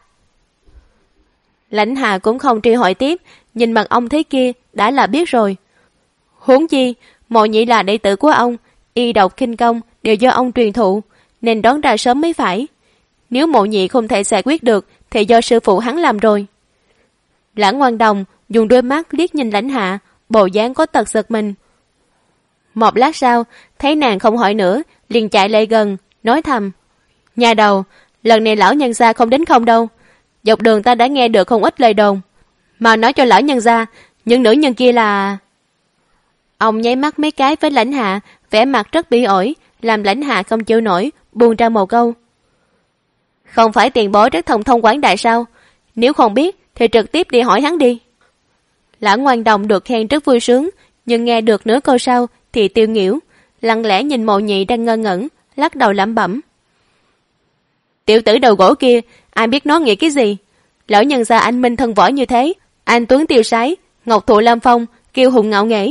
Lãnh Hạ cũng không truy hỏi tiếp, nhìn mặt ông thế kia đã là biết rồi. Huống chi Mộ Nhị là đệ tử của ông, y độc khinh công đều do ông truyền thụ, nên đoán ra sớm mới phải. Nếu Mộ Nhị không thể giải quyết được thì do sư phụ hắn làm rồi. Lãng Quang Đồng dùng đôi mắt liếc nhìn Lãnh Hạ, bộ dáng có tật giật mình. Một lát sau, thấy nàng không hỏi nữa, liền chạy lại gần, nói thầm: Nhà đầu, lần này lão nhân gia không đến không đâu. Dọc đường ta đã nghe được không ít lời đồn. Mà nói cho lão nhân gia, những nữ nhân kia là... Ông nháy mắt mấy cái với Lãnh Hạ, vẻ mặt rất bi ổi, làm Lãnh Hạ không chịu nổi, buông ra một câu: Không phải tiền bối rất thông thông quảng đại sao? Nếu không biết thì trực tiếp đi hỏi hắn đi. Lãng Quang Đồng được khen rất vui sướng, nhưng nghe được nửa câu sau thì tiêu nghỉu, lặng lẽ nhìn Mộ Nhị đang ngơ ngẩn, lắc đầu lẩm bẩm: Tiểu tử đầu gỗ kia, ai biết nó nghĩ cái gì? Lão nhân gia anh minh thân võ như thế, anh tuấn tiêu sái, ngọc thụ lâm phong, kiêu hùng ngạo nghễ.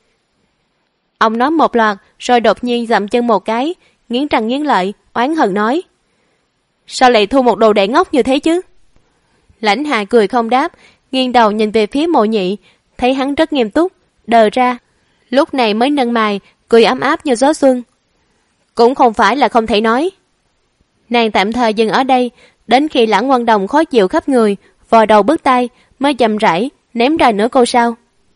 Ông nói một loạt rồi đột nhiên dậm chân một cái, nghiến răng nghiến lợi, oán hận nói: Sao lại thu một đồ đệ ngốc như thế chứ? Lãnh Hạ cười không đáp, nghiêng đầu nhìn về phía Mộ Nhị, thấy hắn rất nghiêm túc, đờ ra, lúc này mới nâng mày, cười ấm áp như gió xuân. Cũng không phải là không thể nói. Nàng tạm thời dừng ở đây, đến khi Lãng Quang Đồng khó chịu khắp người, vò đầu bứt tai, mới chậm rãi ném ra nửa câu sau: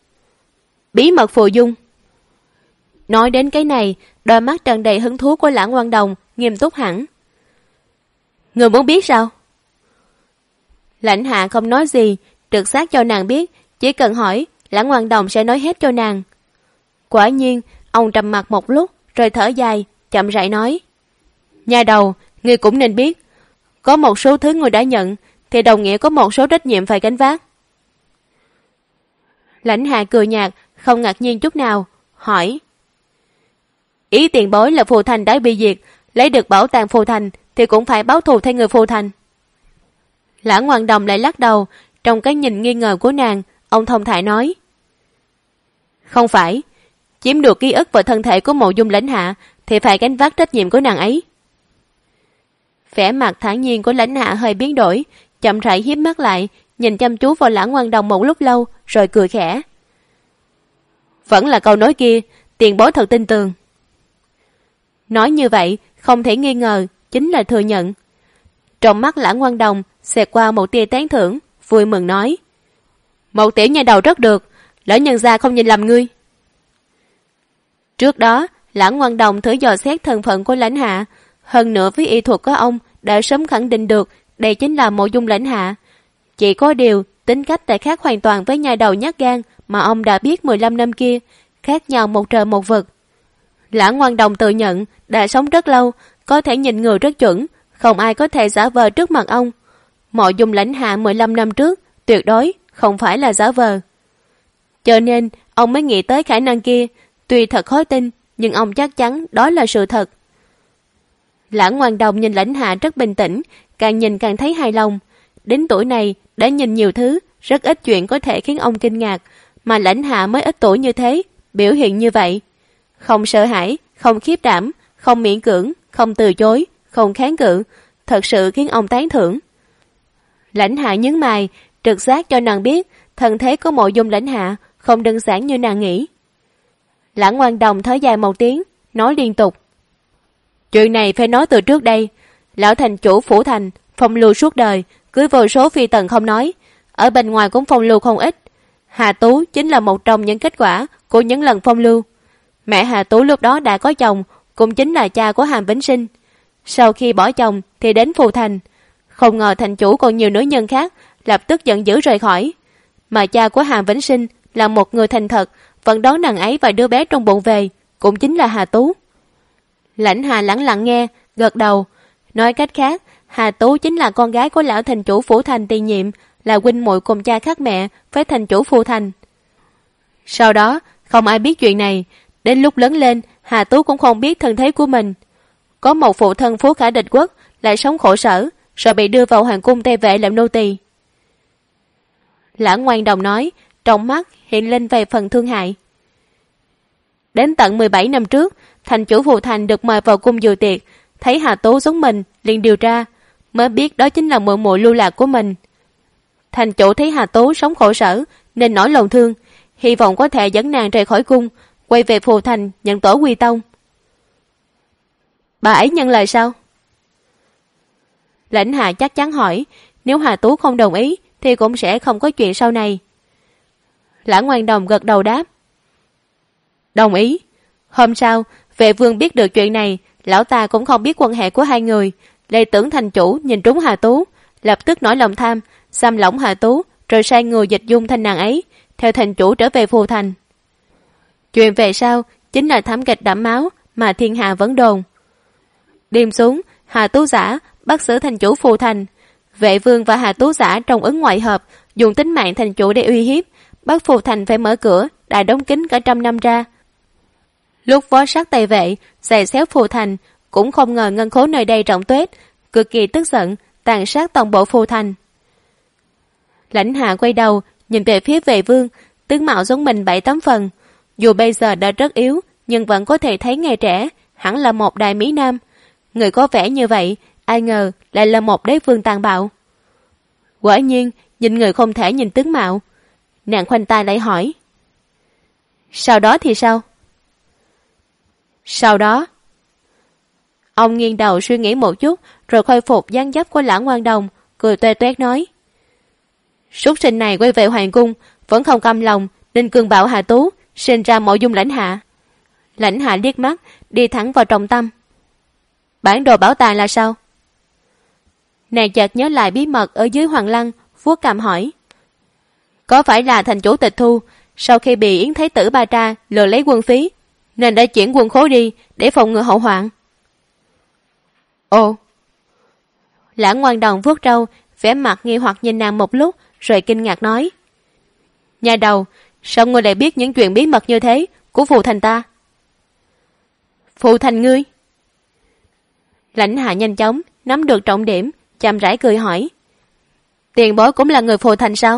Bí mật phù dung. Nói đến cái này, đôi mắt tràn đầy hứng thú của Lãng Quang Đồng nghiêm túc hẳn. Người muốn biết sao? Lãnh Hạ không nói gì, trực giác cho nàng biết, chỉ cần hỏi, Lãng Quang Đồng sẽ nói hết cho nàng. Quả nhiên, ông trầm mặt một lúc, rồi thở dài, chậm rãi nói: Nhà đầu, ngươi cũng nên biết, có một số thứ người đã nhận, thì đồng nghĩa có một số trách nhiệm phải gánh vác. Lãnh Hạ cười nhạt, không ngạc nhiên chút nào, hỏi: Ý tiền bối là Phù Thành đã bị diệt, lấy được bảo tàng Phù Thành thì cũng phải báo thù thay người Phù Thành. Lãng Quang Đồng lại lắc đầu, trong cái nhìn nghi ngờ của nàng, ông thông thạo nói: Không phải, chiếm được ký ức và thân thể của Mộ Dung Lãnh Hạ thì phải gánh vác trách nhiệm của nàng ấy. Vẻ mặt thản nhiên của Lãnh Hạ hơi biến đổi, chậm rãi híp mắt lại, nhìn chăm chú vào Lãng Quang Đồng một lúc lâu, rồi cười khẽ: Vẫn là câu nói kia, tiền bối thật tin tưởng. Nói như vậy, không thể nghi ngờ, chính là thừa nhận. Trong mắt Lãng Quang Đồng xẹt qua một tia tán thưởng, vui mừng nói: Một tiểu nha đầu rất được, lỡ nhân gia không nhìn lầm ngươi. Trước đó, Lãng Quang Đồng thử dò xét thân phận của Lãnh Hạ, hơn nữa với y thuật của ông đã sớm khẳng định được đây chính là Mộ Dung Lãnh Hạ. Chỉ có điều, tính cách tại khác hoàn toàn với nha đầu nhát gan mà ông đã biết 15 năm kia, khác nhau một trời một vực. Lãng Quang Đồng tự nhận đã sống rất lâu, có thể nhìn người rất chuẩn, không ai có thể giả vờ trước mặt ông. Mộ Dung Lãnh Hạ 15 năm trước tuyệt đối không phải là giả vờ. Cho nên ông mới nghĩ tới khả năng kia, tuy thật khó tin, nhưng ông chắc chắn đó là sự thật. Lãng Quang Đồng nhìn Lãnh Hạ rất bình tĩnh, càng nhìn càng thấy hài lòng. Đến tuổi này đã nhìn nhiều thứ, rất ít chuyện có thể khiến ông kinh ngạc, mà Lãnh Hạ mới ít tuổi như thế, biểu hiện như vậy. Không sợ hãi, không khiếp đảm, không miễn cưỡng, không từ chối, không kháng cự, thật sự khiến ông tán thưởng. Lãnh Hạ nhướng mày, trực giác cho nàng biết thân thế của Mộ Dung Lãnh Hạ không đơn giản như nàng nghĩ. Lãng Quang Đồng thở dài một tiếng, nói liên tục: Chuyện này phải nói từ trước đây. Lão thành chủ Phủ Thành phong lưu suốt đời, cưới vô số phi tần không nói, ở bên ngoài cũng phong lưu không ít. Hà Tú chính là một trong những kết quả của những lần phong lưu. Mẹ Hà Tú lúc đó đã có chồng, cũng chính là cha của Hàm Vĩnh Sinh. Sau khi bỏ chồng thì đến Phù Thành, không ngờ thành chủ còn nhiều nữ nhân khác, lập tức giận dữ rời khỏi. Mà cha của Hàm Vĩnh Sinh là một người thành thật, vẫn đón nàng ấy và đứa bé trong bụng về, cũng chính là Hà Tú. Lãnh Hà lẳng lặng nghe, gật đầu. Nói cách khác, Hà Tú chính là con gái của lão thành chủ Phủ Thành tiền nhiệm, là huynh muội cùng cha khác mẹ với thành chủ Phù Thành. Sau đó, không ai biết chuyện này. Đến lúc lớn lên, Hà Tú cũng không biết thân thế của mình. có một phụ thân phú khả địch quốc lại sống khổ sở, rồi bị đưa vào hoàng cung Tây Vệ làm nô tỳ. Lã Ngoan Đồng nói, trong mắt hiện lên vài phần thương hại. Đến tận 17 năm trước, thành chủ Phù Thành được mời vào cung dự tiệc, thấy Hà Tú giống mình, liền điều tra, mới biết đó chính là muội muội lưu lạc của mình. Thành chủ thấy Hà Tú sống khổ sở nên nổi lòng thương, hy vọng có thể dẫn nàng rời khỏi cung, quay về Phù Thành nhận tổ quy tông. Bà ấy nhận lời sao? Lãnh Hạ chắc chắn hỏi, nếu Hà Tú không đồng ý thì cũng sẽ không có chuyện sau này. Lã Ngoan Đồng gật đầu đáp. Đồng ý. Hôm sau, Vệ Vương biết được chuyện này, lão ta cũng không biết quan hệ của hai người, lại tưởng thành chủ nhìn trúng Hà Tú, lập tức nổi lòng tham, giam lỏng Hà Tú, rồi sai người dịch dung thành nàng ấy, theo thành chủ trở về Phù Thành. Chuyện về sau chính là thảm kịch đẫm máu mà thiên hạ vẫn đồn. Đêm xuống, Hà Tú giả bắt xử thành chủ Phù Thành. Vệ Vương và Hà Tú giả trong ứng ngoại hợp, dùng tính mạng thành chủ để uy hiếp, bắt Phù Thành phải mở cửa, đại đóng kín cả 100 năm ra. Lúc vó sát Tây Vệ giày xéo Phù Thành, cũng không ngờ ngân khố nơi đây rộng tuếch, cực kỳ tức giận, tàn sát toàn bộ Phù Thành. Lãnh Hạ quay đầu nhìn về phía Vệ Vương, tướng mạo giống mình 7-8 phần, dù bây giờ đã rất yếu nhưng vẫn có thể thấy ngày trẻ, hẳn là một đại mỹ nam. Người có vẻ như vậy, ai ngờ lại là một đế vương tàn bạo. Quả nhiên, nhìn người không thể nhìn tướng mạo. Nàng khoanh tay lại hỏi. Sau đó thì sao? Sau đó? Ông nghiêng đầu suy nghĩ một chút, rồi khôi phục dáng dấp của Lã Ngoan Đồng, cười tuét tuét nói. Súc sinh này quay về hoàng cung, vẫn không cam lòng, nên cường bạo Hà Tú, sinh ra mộ dung Lãnh Hạ. Lãnh Hạ liếc mắt, đi thẳng vào trọng tâm. Bản đồ bảo tàng là sao? Nàng chợt nhớ lại bí mật ở dưới Hoàng Lăng, vuốt cằm hỏi. Có phải là thành chủ tịch thu, sau khi bị Yến Thái tử Ba Tra lừa lấy quân phí, nên đã chuyển quân khố đi để phòng ngừa hậu hoạn? Ồ! Lã Ngoan Đồng vuốt râu, vẻ mặt nghi hoặc nhìn nàng một lúc, rồi kinh ngạc nói. Nhà đầu, sao ngươi lại biết những chuyện bí mật như thế của Phù Thành ta? Phù Thành ngươi? Lãnh Hạ nhanh chóng nắm được trọng điểm, chậm rãi cười hỏi. Tiền bối cũng là người Phù Thành sao?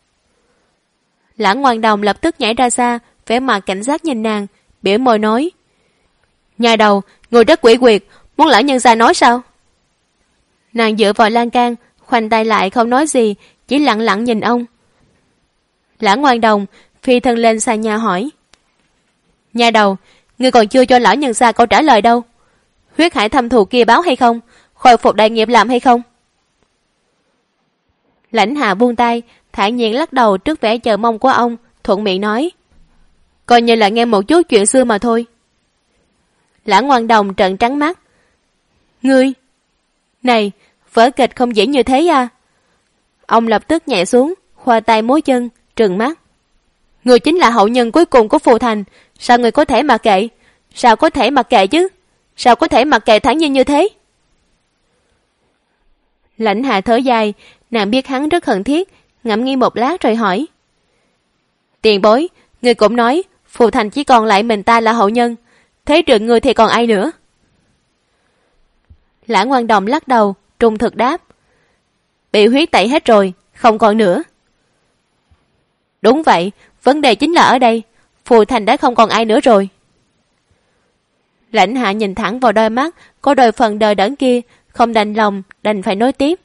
Lã Ngoan Đồng lập tức nhảy ra xa, vẻ mặt cảnh giác nhìn nàng, biểu môi nói. Nhà đầu, người rất quỷ quyệt, muốn lão nhân gia nói sao? Nàng dựa vào lan can, khoanh tay lại không nói gì, chỉ lặng lặng nhìn ông. Lã Ngoan Đồng phi thân lên xa nhà hỏi. Nhà đầu, ngươi còn chưa cho lão nhân gia câu trả lời đâu. Huyết hải thâm thù kia báo hay không? Khôi phục đại nghiệp làm hay không? Lãnh Hạ buông tay, thản nhiên lắc đầu trước vẻ chờ mong của ông, thuận miệng nói. Coi như là nghe một chút chuyện xưa mà thôi. Lã Ngoan Đồng trợn trắng mắt. Ngươi! Này, vở kịch không diễn như thế à? Ông lập tức nhảy xuống, khoa tay múa chân, trừng mắt. Ngươi chính là hậu nhân cuối cùng của Phù Thành, sao ngươi có thể mặc kệ? Sao có thể mặc kệ chứ? Sao có thể mặc kệ thản nhiên như thế? Lãnh Hạ thở dài, nàng biết hắn rất hận thiết, ngẫm nghĩ một lát rồi hỏi. Tiền bối, ngươi cũng nói Phù Thành chỉ còn lại mình ta là hậu nhân, thế trừ ngươi thì còn ai nữa? Lã Ngoan Đồng lắc đầu, trung thực đáp. Bị huyết tẩy hết rồi, không còn nữa. Đúng vậy, vấn đề chính là ở đây, Phù Thành đã không còn ai nữa rồi. Lãnh Hạ nhìn thẳng vào đôi mắt có đôi phần đờ đẫn kia, không đành lòng, đành phải nói tiếp.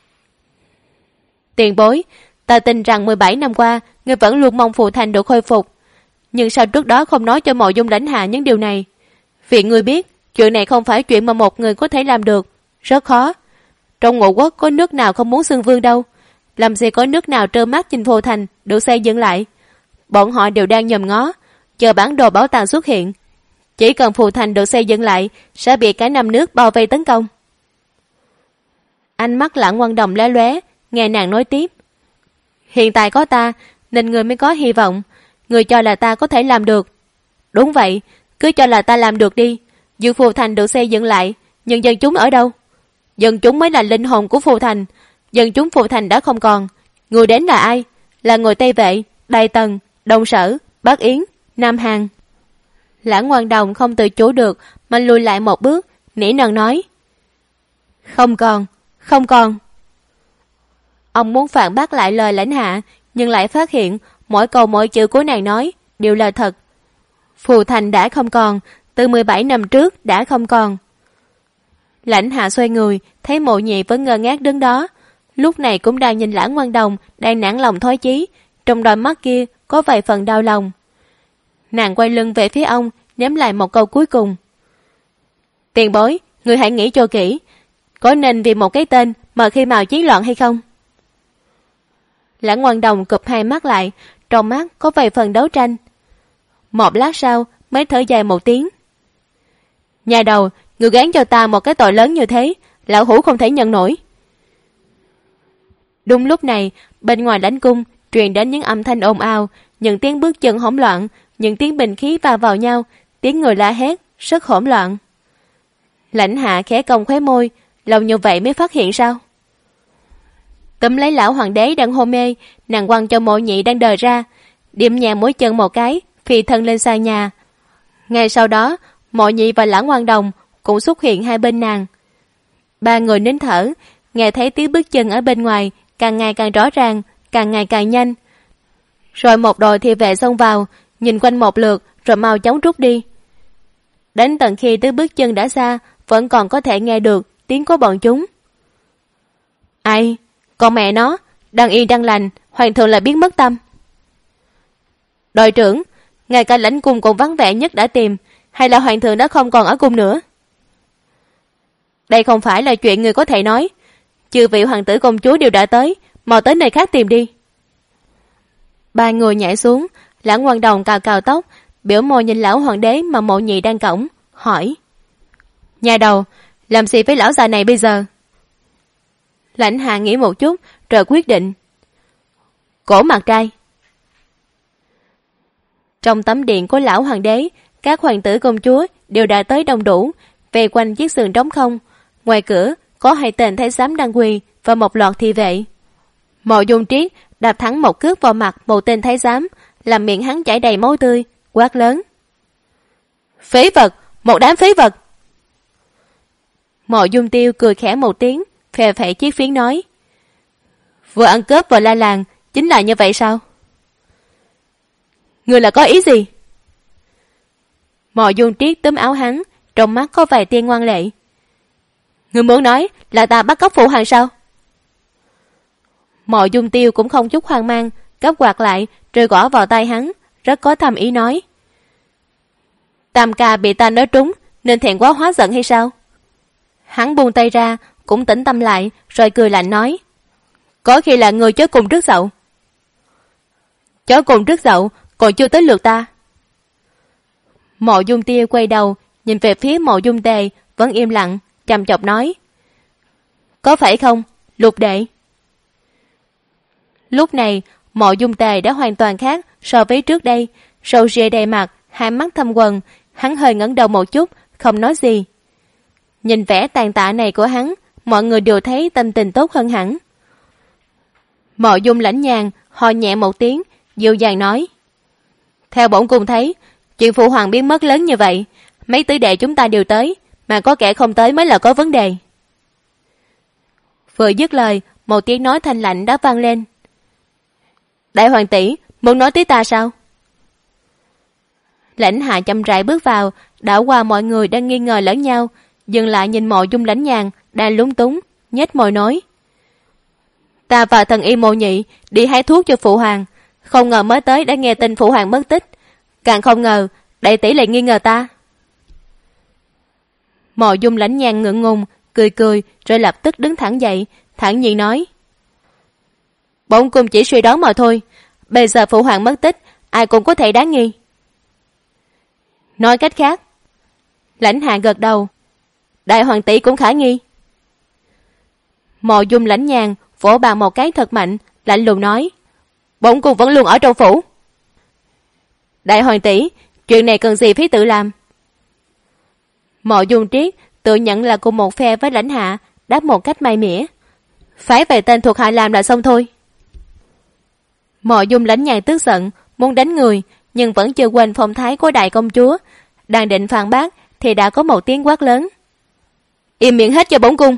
Tiền bối, ta tin rằng 17 năm qua, ngươi vẫn luôn mong Phù Thành được khôi phục. Nhưng sao trước đó không nói cho Mộ Dung Lãnh Hạ những điều này? Vì ngươi biết, chuyện này không phải chuyện mà một người có thể làm được, rất khó. Trong Ngũ Quốc có nước nào không muốn xưng vương đâu, làm gì có nước nào trơ mắt nhìn Phù Thành được xây dựng lại. Bọn họ đều đang nhòm ngó, chờ bản đồ bảo tàng xuất hiện. Chỉ cần Phù Thành được xây dựng lại, sẽ bị cả năm nước bao vây tấn công. Ánh mắt Lã Ngoan Đồng lóe lóe, nghe nàng nói tiếp. Hiện tại có ta, nên người mới có hy vọng. Người cho là ta có thể làm được. Đúng vậy, cứ cho là ta làm được đi. Dù Phù Thành được xây dựng lại, nhưng dân chúng ở đâu? Dân chúng mới là linh hồn của Phù Thành. Dân chúng Phù Thành đã không còn. Người đến là ai? Là người Tây Vệ, Đại Tần, Đông Sở, Bắc Yến, Nam Hàn. Lã Ngoan Đồng không tự chủ được mà lùi lại một bước, nỉ non nói: Không còn, không còn. Ông muốn phản bác lại lời Lãnh Hạ, nhưng lại phát hiện mỗi câu mỗi chữ của nàng nói đều là thật. Phù Thành đã không còn, từ 17 năm trước đã không còn. Lãnh Hạ xoay người, thấy Mộ Nhị vẫn ngơ ngác đứng đó, lúc này cũng đang nhìn Lã Ngoan Đồng đang nản lòng thối chí, trong đôi mắt kia có vài phần đau lòng. Nàng quay lưng về phía ông, ném lại một câu cuối cùng: Tiền bối, người hãy nghĩ cho kỹ, có nên vì một cái tên mà khi mào chiến loạn hay không? Lã Ngoan Đồng cụp hai mắt lại, trong mắt có vài phần đấu tranh. Một lát sau mới thở dài một tiếng: Nhà đầu, người gán cho ta một cái tội lớn như thế, lão hủ không thể nhận nổi. Đúng lúc này, bên ngoài lãnh cung truyền đến những âm thanh ồn ào, những tiếng bước chân hỗn loạn, những tiếng binh khí va vào nhau, tiếng người la hét rất hỗn loạn. Lãnh Hạ khẽ cong khóe môi, lâu như vậy mới phát hiện sao? Túm lấy lão hoàng đế đang hôn mê, nàng quăng cho Mộ Nhị đang đờ ra, điểm nhẹ mũi chân một cái, phi thân lên sàn nhà. Ngay sau đó, Mộ Nhị và Lã Ngoan Đồng cũng xuất hiện hai bên nàng. Ba người nín thở, nghe thấy tiếng bước chân ở bên ngoài càng ngày càng rõ ràng, càng ngày càng nhanh. Rồi một đội thị vệ xông vào, nhìn quanh một lượt rồi mau chóng rút đi. Đến tận khi tiếng bước chân đã xa, vẫn còn có thể nghe được tiếng của bọn chúng. Ai? Con mẹ nó, đang yên đang lành, hoàng thượng lại biến mất tâm. Đội trưởng, ngay cả lãnh cung còn vắng vẻ nhất đã tìm, hay là hoàng thượng đã không còn ở cung nữa? Đây không phải là chuyện người có thể nói. Chư vị hoàng tử công chúa đều đã tới, mau tới nơi khác tìm đi. Ba người nhảy xuống, Lã Ngoan Đồng cào cào tóc, biểu môi nhìn lão hoàng đế mà Mộ Nhị đang cõng, hỏi: Nhà đầu, làm gì với lão già này bây giờ? Lãnh Hạ nghĩ một chút rồi quyết định: Cổ mặt trai. Trong tấm điện của lão hoàng đế, các hoàng tử công chúa đều đã tới đông đủ, vây quanh chiếc giường trống không. Ngoài cửa có hai tên thái giám đang quỳ và một loạt thị vệ. Mộ Dung Triết đạp thẳng một cước vào mặt một tên thái giám, làm miệng hắn chảy đầy máu tươi, quát lớn: Phế vật, một đám phế vật. Mộ Dung Tiêu cười khẽ một tiếng, phè phẩy chiếc phiến nói: Vừa ăn cướp vừa la làng, chính là như vậy sao? Người là có ý gì? Mộ Dung Triết túm áo hắn, trong mắt có vài tia ngoan lệ. Người muốn nói là ta bắt cóc phụ hoàng sao? Mộ Dung Tiêu cũng không chút hoang mang, gấp quạt lại rồi gõ vào tay hắn, rất có thầm ý nói: Tam ca bị ta nói trúng nên thẹn quá hóa giận hay sao? Hắn buông tay ra, cũng tĩnh tâm lại, rồi cười lạnh nói: Có khi là người chó cùng rước dậu. Chó cùng rước dậu còn chưa tới lượt ta. Mộ Dung Tiêu quay đầu nhìn về phía Mộ Dung Tề vẫn im lặng, chằm chọc nói: Có phải không, Lục đệ? Lúc này Mộ Dung Tề đã hoàn toàn khác so với trước đây, râu ria đầy mặt, hai mắt thâm quầng, hắn hơi ngẩng đầu một chút, không nói gì. Nhìn vẻ tàn tạ này của hắn, mọi người đều thấy tâm tình tốt hơn hẳn. Mộ Dung Lãnh nhàn ho nhẹ một tiếng, dịu dàng nói: Theo bổn cung thấy, chuyện phụ hoàng biến mất lớn như vậy, mấy tứ đệ chúng ta đều tới, mà có kẻ không tới mới là có vấn đề. Vừa dứt lời, một tiếng nói thanh lạnh đã vang lên: Đại hoàng tỷ, muốn nói tới ta sao? Lãnh Hạ chậm rãi bước vào, đảo qua mọi người đang nghi ngờ lẫn nhau, dừng lại nhìn Mộ Dung Lãnh nhàn đang lúng túng, nhếch môi nói: Ta và thần y Mộ Nhị đi hái thuốc cho phụ hoàng, không ngờ mới tới đã nghe tin phụ hoàng mất tích, càng không ngờ đại tỷ lại nghi ngờ ta. Mộ Dung Lãnh nhàn ngượng ngùng, cười cười rồi lập tức đứng thẳng dậy, thản nhiên nói: Bổn cung chỉ suy đoán mà thôi, bây giờ phụ hoàng mất tích, ai cũng có thể đáng nghi. Nói cách khác, Lãnh Hạ gật đầu: Đại hoàng tỷ cũng khả nghi. Mộ Dung Lãnh nhàn vỗ bàn một cái thật mạnh, lạnh lùng nói: Bổn cung vẫn luôn ở trong phủ. Đại hoàng tỷ, chuyện này cần gì phải tự làm? Mộ Dung Triết tự nhận là cùng một phe với Lãnh Hạ, đáp một cách may mỉa: Phái về tên thuộc hạ làm là xong thôi. Mộ Dung Lãnh nhàn tức giận, muốn đánh người, nhưng vẫn chưa quên phong thái của đại công chúa, đang định phản bác thì đã có một tiếng quát lớn: im miệng hết cho bổn cung.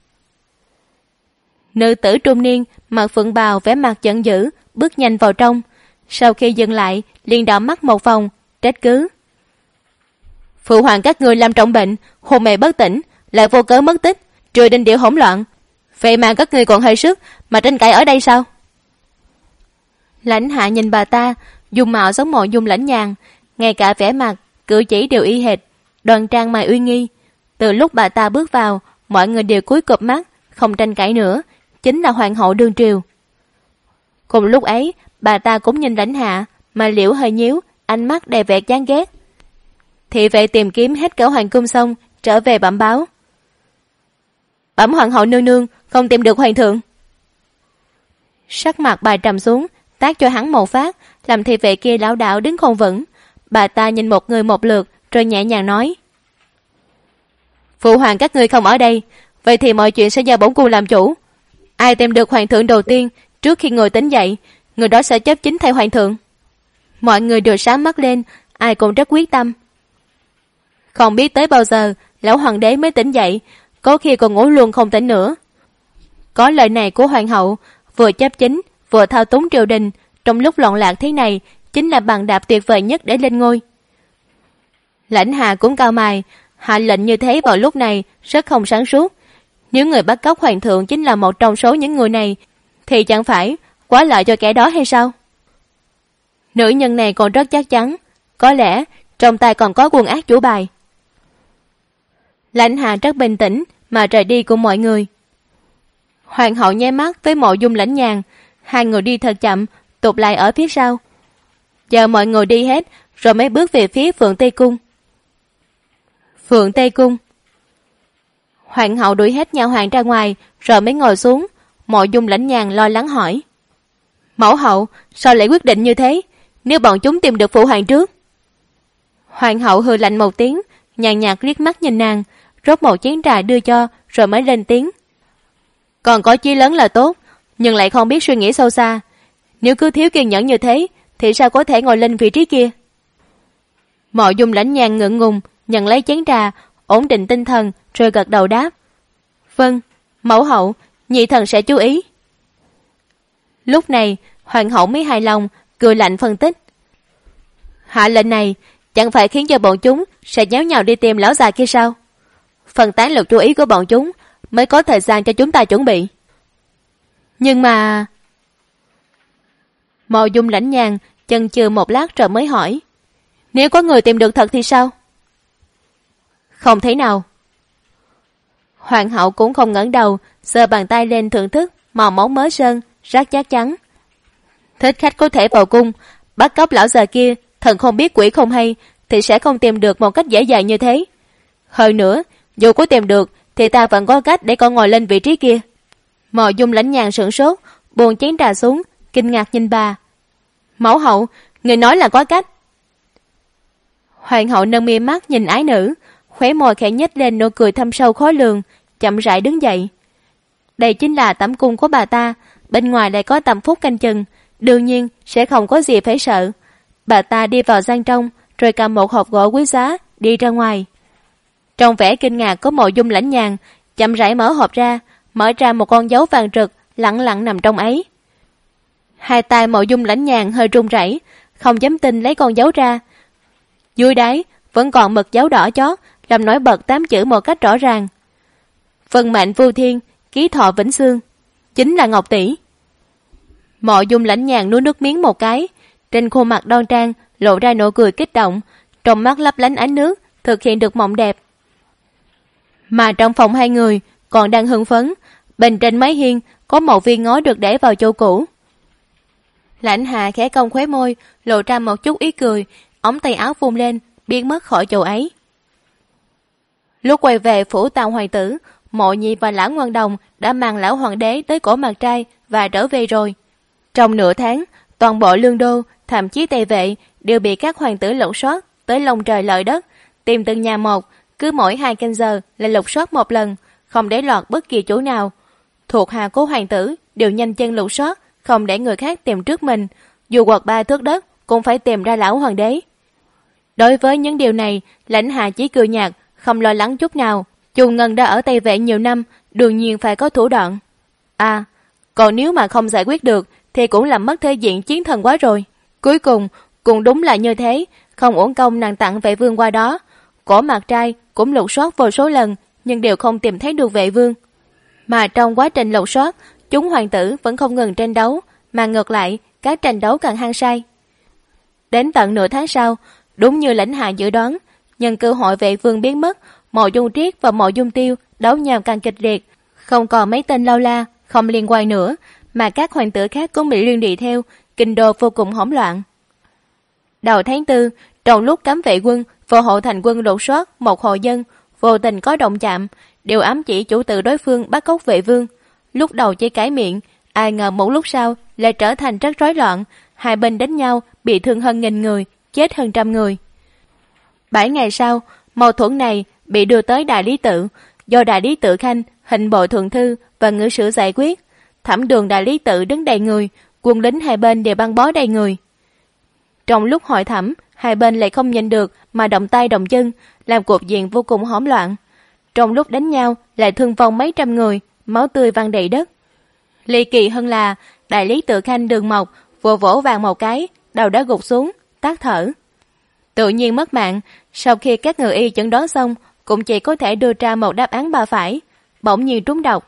Nữ tử trung niên mặc phượng bào vẻ mặt giận dữ bước nhanh vào trong, sau khi dừng lại liền đảo mắt một vòng trách cứ. Phụ hoàng các ngươi làm trọng bệnh, hôn mê bất tỉnh, lại vô cớ mất tích, trừ đinh điệu hỗn loạn, vậy mà các ngươi còn hơi sức mà tranh cãi ở đây sao? Lãnh Hạ nhìn bà ta, dung mạo giống Mộ Dung Lãnh Nhàn, ngay cả vẻ mặt cử chỉ đều y hệt, đoan trang mà uy nghi. Từ lúc bà ta bước vào, mọi người đều cúi cụp mắt, không tranh cãi nữa, chính là hoàng hậu đương triều. Cùng lúc ấy, bà ta cũng nhìn Lãnh Hạ, mà liễu hơi nhíu, ánh mắt đầy vẻ chán ghét. Thị vệ tìm kiếm hết cả hoàng cung xong, trở về bẩm báo. Bẩm hoàng hậu nương nương, không tìm được hoàng thượng. Sắc mặt bà trầm xuống, tát cho hắn một phát, làm thị vệ kia lảo đảo đứng không vững. Bà ta nhìn một người một lượt, rồi nhẹ nhàng nói. Phụ hoàng các ngươi không ở đây, vậy thì mọi chuyện sẽ do bổn cung làm chủ. Ai tìm được hoàng thượng đầu tiên, trước khi ngồi tỉnh dậy, người đó sẽ chấp chính thay hoàng thượng. Mọi người đều sáng mắt lên, ai cũng rất quyết tâm. Không biết tới bao giờ, lão hoàng đế mới tỉnh dậy, có khi còn ngủ luôn không tỉnh nữa. Có lời này của hoàng hậu, vừa chấp chính, vừa thao túng triều đình, trong lúc loạn lạc thế này, chính là bàn đạp tuyệt vời nhất để lên ngôi. Lãnh Hạ cũng cao mày, hạ lệnh như thế vào lúc này rất không sáng suốt. Nếu người bắt cóc hoàng thượng chính là một trong số những người này, thì chẳng phải quá lợi cho kẻ đó hay sao? Nữ nhân này còn rất chắc chắn, có lẽ trong tay còn có quân ác chủ bài. Lãnh Hạ rất bình tĩnh mà rời đi cùng mọi người. Hoàng hậu nháy mắt với Mộ Dung Lãnh Nhàn, hai người đi thật chậm, tụt lại ở phía sau. Chờ mọi người đi hết rồi mới bước về phía Phượng Tây Cung. Phượng Tây Cung. Hoàng hậu đuổi hết nha hoàn ra ngoài rồi mới ngồi xuống. Mộ Dung Lãnh Nhàn lo lắng hỏi. Mẫu hậu, sao lại quyết định như thế? Nếu bọn chúng tìm được phụ hoàng trước? Hoàng hậu hừ lạnh một tiếng, nhàn nhạt liếc mắt nhìn nàng, rót một chén trà đưa cho rồi mới lên tiếng. Còn có chí lớn là tốt, nhưng lại không biết suy nghĩ sâu xa. Nếu cứ thiếu kiên nhẫn như thế thì sao có thể ngồi lên vị trí kia? Mộ Dung Lãnh Nhàn ngượng ngùng nhận lấy chén trà, ổn định tinh thần rồi gật đầu đáp. Vâng, mẫu hậu, nhị thần sẽ chú ý. Lúc này hoàng hậu mới hài lòng, cười lạnh phân tích. Hạ lệnh này chẳng phải khiến cho bọn chúng sẽ nháo nhào đi tìm lão già kia sao? Phân tán lực chú ý của bọn chúng mới có thời gian cho chúng ta chuẩn bị. Nhưng mà... Mộ Dung Lãnh Nhàn chần chừ một lát rồi mới hỏi. Nếu có người tìm được thật thì sao? Không thể nào. Hoàng hậu cũng không ngẩng đầu, giơ bàn tay lên thưởng thức màu máu mới sơn, rất chắc chắn. Thích khách có thể vào cung, bắt cóc lão già kia, thần không biết quỷ không hay, thì sẽ không tìm được một cách dễ dàng như thế. Hơn nữa, dù có tìm được, thì ta vẫn có cách để con ngồi lên vị trí kia. Mộ Dung Lãnh Nhàn sửng sốt, buông chén trà xuống, kinh ngạc nhìn bà. Mẫu hậu, người nói là có cách. Hoàng hậu nâng mi mắt nhìn ái nữ, khóe môi khẽ nhếch lên nụ cười thâm sâu khó lường, chậm rãi đứng dậy. Đây chính là tẩm cung của bà ta, bên ngoài lại có Tâm Phúc canh chừng, đương nhiên sẽ không có gì phải sợ. Bà ta đi vào gian trong, rồi cầm một hộp gỗ quý giá, đi ra ngoài. Trong vẻ kinh ngạc có Mộ Dung Lãnh Nhàn, chậm rãi mở hộp ra, mở ra một con dấu vàng rực, lẳng lặng nằm trong ấy. Hai tay Mộ Dung Lãnh Nhàn hơi run rẩy, không dám tin lấy con dấu ra. Dưới đáy vẫn còn mực dấu đỏ chót, làm nổi bật 8 chữ một cách rõ ràng. Vân mệnh vô thiên, ký thọ vĩnh xương, chính là Ngọc tỷ. Mộ Dung Lãnh Nhàn nuốt nước miếng một cái, trên khuôn mặt đoan trang lộ ra nụ cười kích động, trong mắt lấp lánh ánh nước, thực hiện được mộng đẹp. Mà trong phòng hai người còn đang hưng phấn, bên trên mái hiên có một viên ngói được để vào chỗ cũ. Lãnh Hạ khẽ cong khóe môi, lộ ra một chút ý cười, ống tay áo vung lên, biến mất khỏi chỗ ấy. Lúc quay về phủ Tam hoàng tử, Mộ Nhi và Lã Ngoan Đồng đã mang lão hoàng đế tới cổ mặt trai và trở về rồi. Trong nửa tháng, toàn bộ lương đô, thậm chí Tây Vệ đều bị các hoàng tử lục soát tới lông trời lội đất, tìm từng nhà một, cứ mỗi 2 canh giờ lại lục soát một lần, không để lọt bất kỳ chỗ nào. Thuộc hạ của hoàng tử đều nhanh chân lục soát, không để người khác tìm trước mình, dù quật 3 thước đất cũng phải tìm ra lão hoàng đế. Đối với những điều này, Lãnh Hạ chỉ cười nhạt, không lo lắng chút nào, Chu Ngân đã ở Tây Vệ nhiều năm, đương nhiên phải có thủ đoạn. À, còn nếu mà không giải quyết được thì cũng làm mất thể diện chiến thần quá rồi. Cuối cùng, cũng đúng là như thế, không uổng công nàng tặng Vệ Vương qua đó. Cổ Mạc Trai cũng lục soát vô số lần, nhưng đều không tìm thấy được Vệ Vương. Mà trong quá trình lục soát, chúng hoàng tử vẫn không ngừng tranh đấu, mà ngược lại, các tranh đấu càng hăng say. Đến tận nửa tháng sau, đúng như Lãnh Hạ dự đoán, nhân cơ hội Vệ Vương biến mất, Mộ Dung Triết và Mộ Dung Tiêu đấu nhau càng kịch liệt, không còn mấy tên lâu la không liên quan nữa, mà các hoàng tử khác cũng bị liên lụy theo, kinh đô vô cùng hỗn loạn. Đầu tháng 4, trong lúc cấm vệ quân và hộ thành quân lục soát một hộ dân, vô tình có động chạm, đều ám chỉ chủ tử đối phương bắt cóc Vệ Vương. Lúc đầu chỉ cãi miệng, ai ngờ một lúc sau lại trở thành rất rối loạn, hai bên đánh nhau, bị thương hơn 1000 người, chết hơn 100 người. 7 ngày sau, mâu thuẫn này bị đưa tới Đại Lý Tự, do Đại Lý Tự Khanh, Hình bộ thượng thư và ngự sử giải quyết. Thẩm đường Đại Lý Tự đứng đầy người, quân lính hai bên đều băng bó đầy người. Trong lúc hội thẩm, hai bên lại không nhìn được mà động tay động chân, làm cục diện vô cùng hỗn loạn. Trong lúc đánh nhau lại thương vong mấy trăm người, máu tươi văng đầy đất. Ly kỳ hơn là Đại Lý Tự Khanh Đường Mộc vừa vỗ vàng một cái, đầu đã gục xuống, tắt thở. Tự nhiên mất mạng. Sau khi các người y chẩn đoán xong, cũng chỉ có thể đưa ra một đáp án ba phải, bỗng nhiên trúng độc.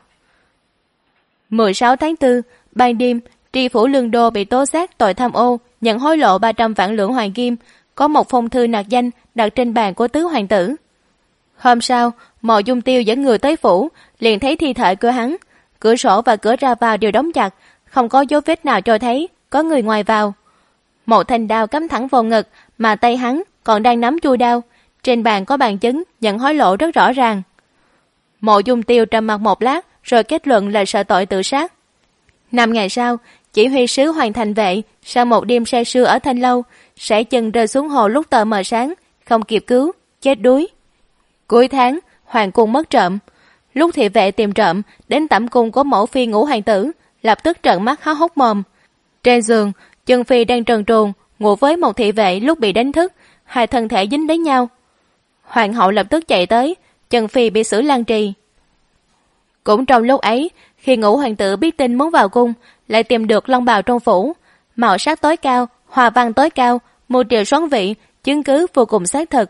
16 tháng 4, ban đêm, tri phủ Lương Đô bị tố giác tội tham ô, nhận hối lộ 300 vạn lượng hoàng kim, có một phong thư nạc danh đặt trên bàn của tứ hoàng tử. Hôm sau, Mộ Dung Tiêu dẫn người tới phủ, liền thấy thi thể của hắn, cửa sổ và cửa ra vào đều đóng chặt, không có dấu vết nào cho thấy có người ngoài vào. Một thanh đao cắm thẳng vào ngực, mà tay hắn còn đang nắm chuôi đao. Trên bàn có bằng chứng nhận hối lộ rất rõ ràng. Mộ Dung Tiêu trầm mặc một lát, rồi kết luận là sợ tội tự sát. 5 ngày sau, chỉ huy sứ Hoàng Thành Vệ sau một đêm say sưa ở Thanh Lâu, sải chân rơi xuống hồ lúc tờ mờ sáng, không kịp cứu, chết đuối. Cuối tháng, hoàng cung mất trộm. Lúc thị vệ tìm trộm đến tẩm cung của mẫu phi Ngũ hoàng tử, lập tức trợn mắt há hốc mồm. Trên giường, Chân Phi đang trần truồng ngủ với một thị vệ, lúc bị đánh thức, hai thân thể dính đến nhau. Hoàng hậu lập tức chạy tới, Chân Phi bị xử lăng trì. Cũng trong lúc ấy, khi Ngũ hoàng tử biết tin muốn vào cung, lại tìm được long bào trong phủ, màu sắc tối cao, hoa văn tối cao, mưu triều xoắn vị, chứng cứ vô cùng xác thực.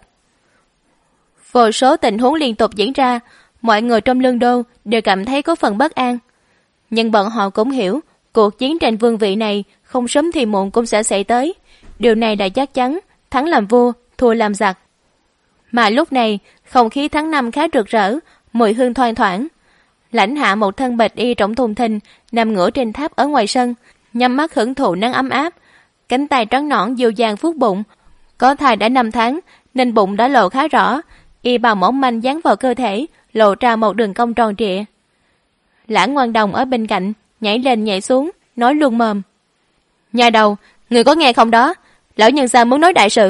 Vô số tình huống liên tục diễn ra, mọi người trong Lương Đô đều cảm thấy có phần bất an. Nhưng bọn họ cũng hiểu, cuộc chiến tranh vương vị này không sớm thì muộn cũng sẽ xảy tới. Điều này đã chắc chắn, thắng làm vua, thua làm giặc. Mà lúc này, không khí tháng 5 khá rực rỡ, mùi hương thoang thoảng. Lãnh Hạ một thân bạch y rộng thùng thình, nằm ngửa trên tháp ở ngoài sân, nhắm mắt hưởng thụ nắng ấm áp. Cánh tay trắng nõn dịu dàng vuốt bụng. Có thai đã 5 tháng, nên bụng đã lộ khá rõ. Y bào mỏng manh dán vào cơ thể, lộ ra một đường cong tròn trịa. Lãng Ngoan Đồng ở bên cạnh, nhảy lên nhảy xuống, nói luôn mồm. Nhà đầu, người có nghe không đó? Lão nhân gia muốn nói đại sự.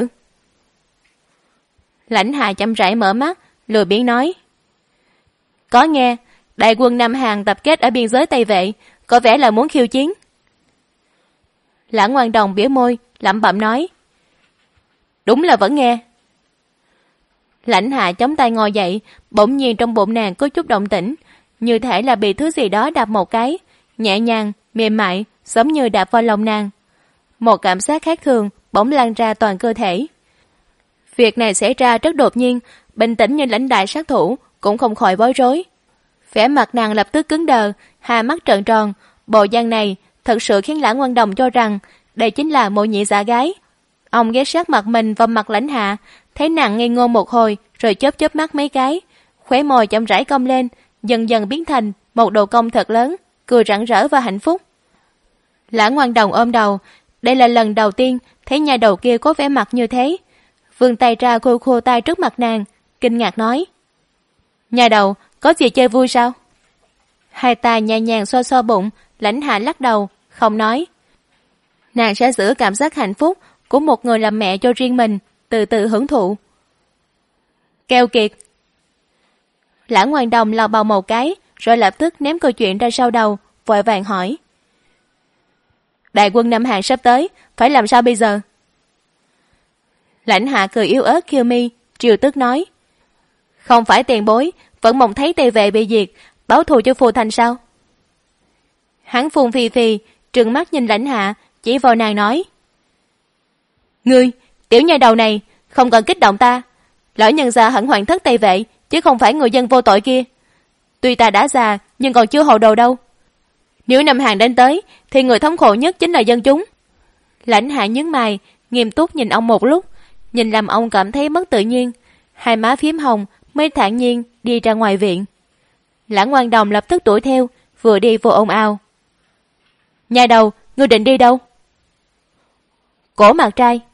Lãnh Hạ chậm rãi mở mắt, lười biếng nói. Có nghe, đại quân Nam Hàn tập kết ở biên giới Tây Vệ, có vẻ là muốn khiêu chiến. Lãng Ngoan Đồng bĩu môi, lẩm bẩm nói. Đúng là vẫn nghe. Lãnh Hạ chống tay ngồi dậy, bỗng nhiên trong bụng nàng có chút động tĩnh, như thể là bị thứ gì đó đạp một cái, nhẹ nhàng, mềm mại, giống như đạp vào lòng nàng. Một cảm giác khác thường bỗng lan ra toàn cơ thể. Việc này xảy ra rất đột nhiên, bình tĩnh như lãnh đại sát thủ cũng không khỏi bối rối. Vẻ mặt nàng lập tức cứng đờ, hai mắt trợn tròn. Bộ dáng này thật sự khiến Lãng Ngoan Đồng cho rằng đây chính là Mộ nhị dạ gái. Ông ghé sát mặt mình vào mặt Lãnh Hạ, thấy nàng ngây ngô một hồi, rồi chớp chớp mắt mấy cái, khóe môi chậm rãi cong lên, dần dần biến thành một độ cong thật lớn, cười rạng rỡ và hạnh phúc. Lãng Ngoan Đồng ôm đầu, đây là lần đầu tiên thấy nhà đầu kia có vẻ mặt như thế. Vươn tay ra khô khô tay trước mặt nàng, kinh ngạc nói. Nhà đầu, có gì chơi vui sao? Hai tay nhẹ nhàng xoa xoa bụng, Lãnh Hạ lắc đầu, không nói. Nàng sẽ giữ cảm giác hạnh phúc của một người làm mẹ cho riêng mình, từ từ hưởng thụ. Keo kiệt. Lãng Ngoan Đồng lào bào một cái, rồi lập tức ném câu chuyện ra sau đầu, vội vàng hỏi. Đại quân Nam Hàn sắp tới, phải làm sao bây giờ? Lãnh Hạ cười yếu ớt khiêu mi, triều tức nói. Không phải tiền bối, vẫn mong thấy Tề Vệ bị diệt, báo thù cho Phù Thành sao? Hắn phun phì phì, trừng mắt nhìn Lãnh Hạ, chỉ vào nàng nói: Ngươi, tiểu nha đầu này, không cần kích động ta. Lão nhân gia hẳn hoàng thất Tề Vệ, chứ không phải người dân vô tội kia. Tuy ta đã già, nhưng còn chưa hồ đồ đâu. Nếu Nam Hàn đến tới, thì người thống khổ nhất chính là dân chúng. Lãnh Hạ nhướng mày, nghiêm túc nhìn ông một lúc, nhìn làm ông cảm thấy mất tự nhiên, hai má phím hồng, mới thản nhiên đi ra ngoài viện. Lãng Ngoan Đồng lập tức đuổi theo, vừa đi vừa ồn ào: Nhà đầu, ngươi định đi đâu? Cổ Mạc Trai.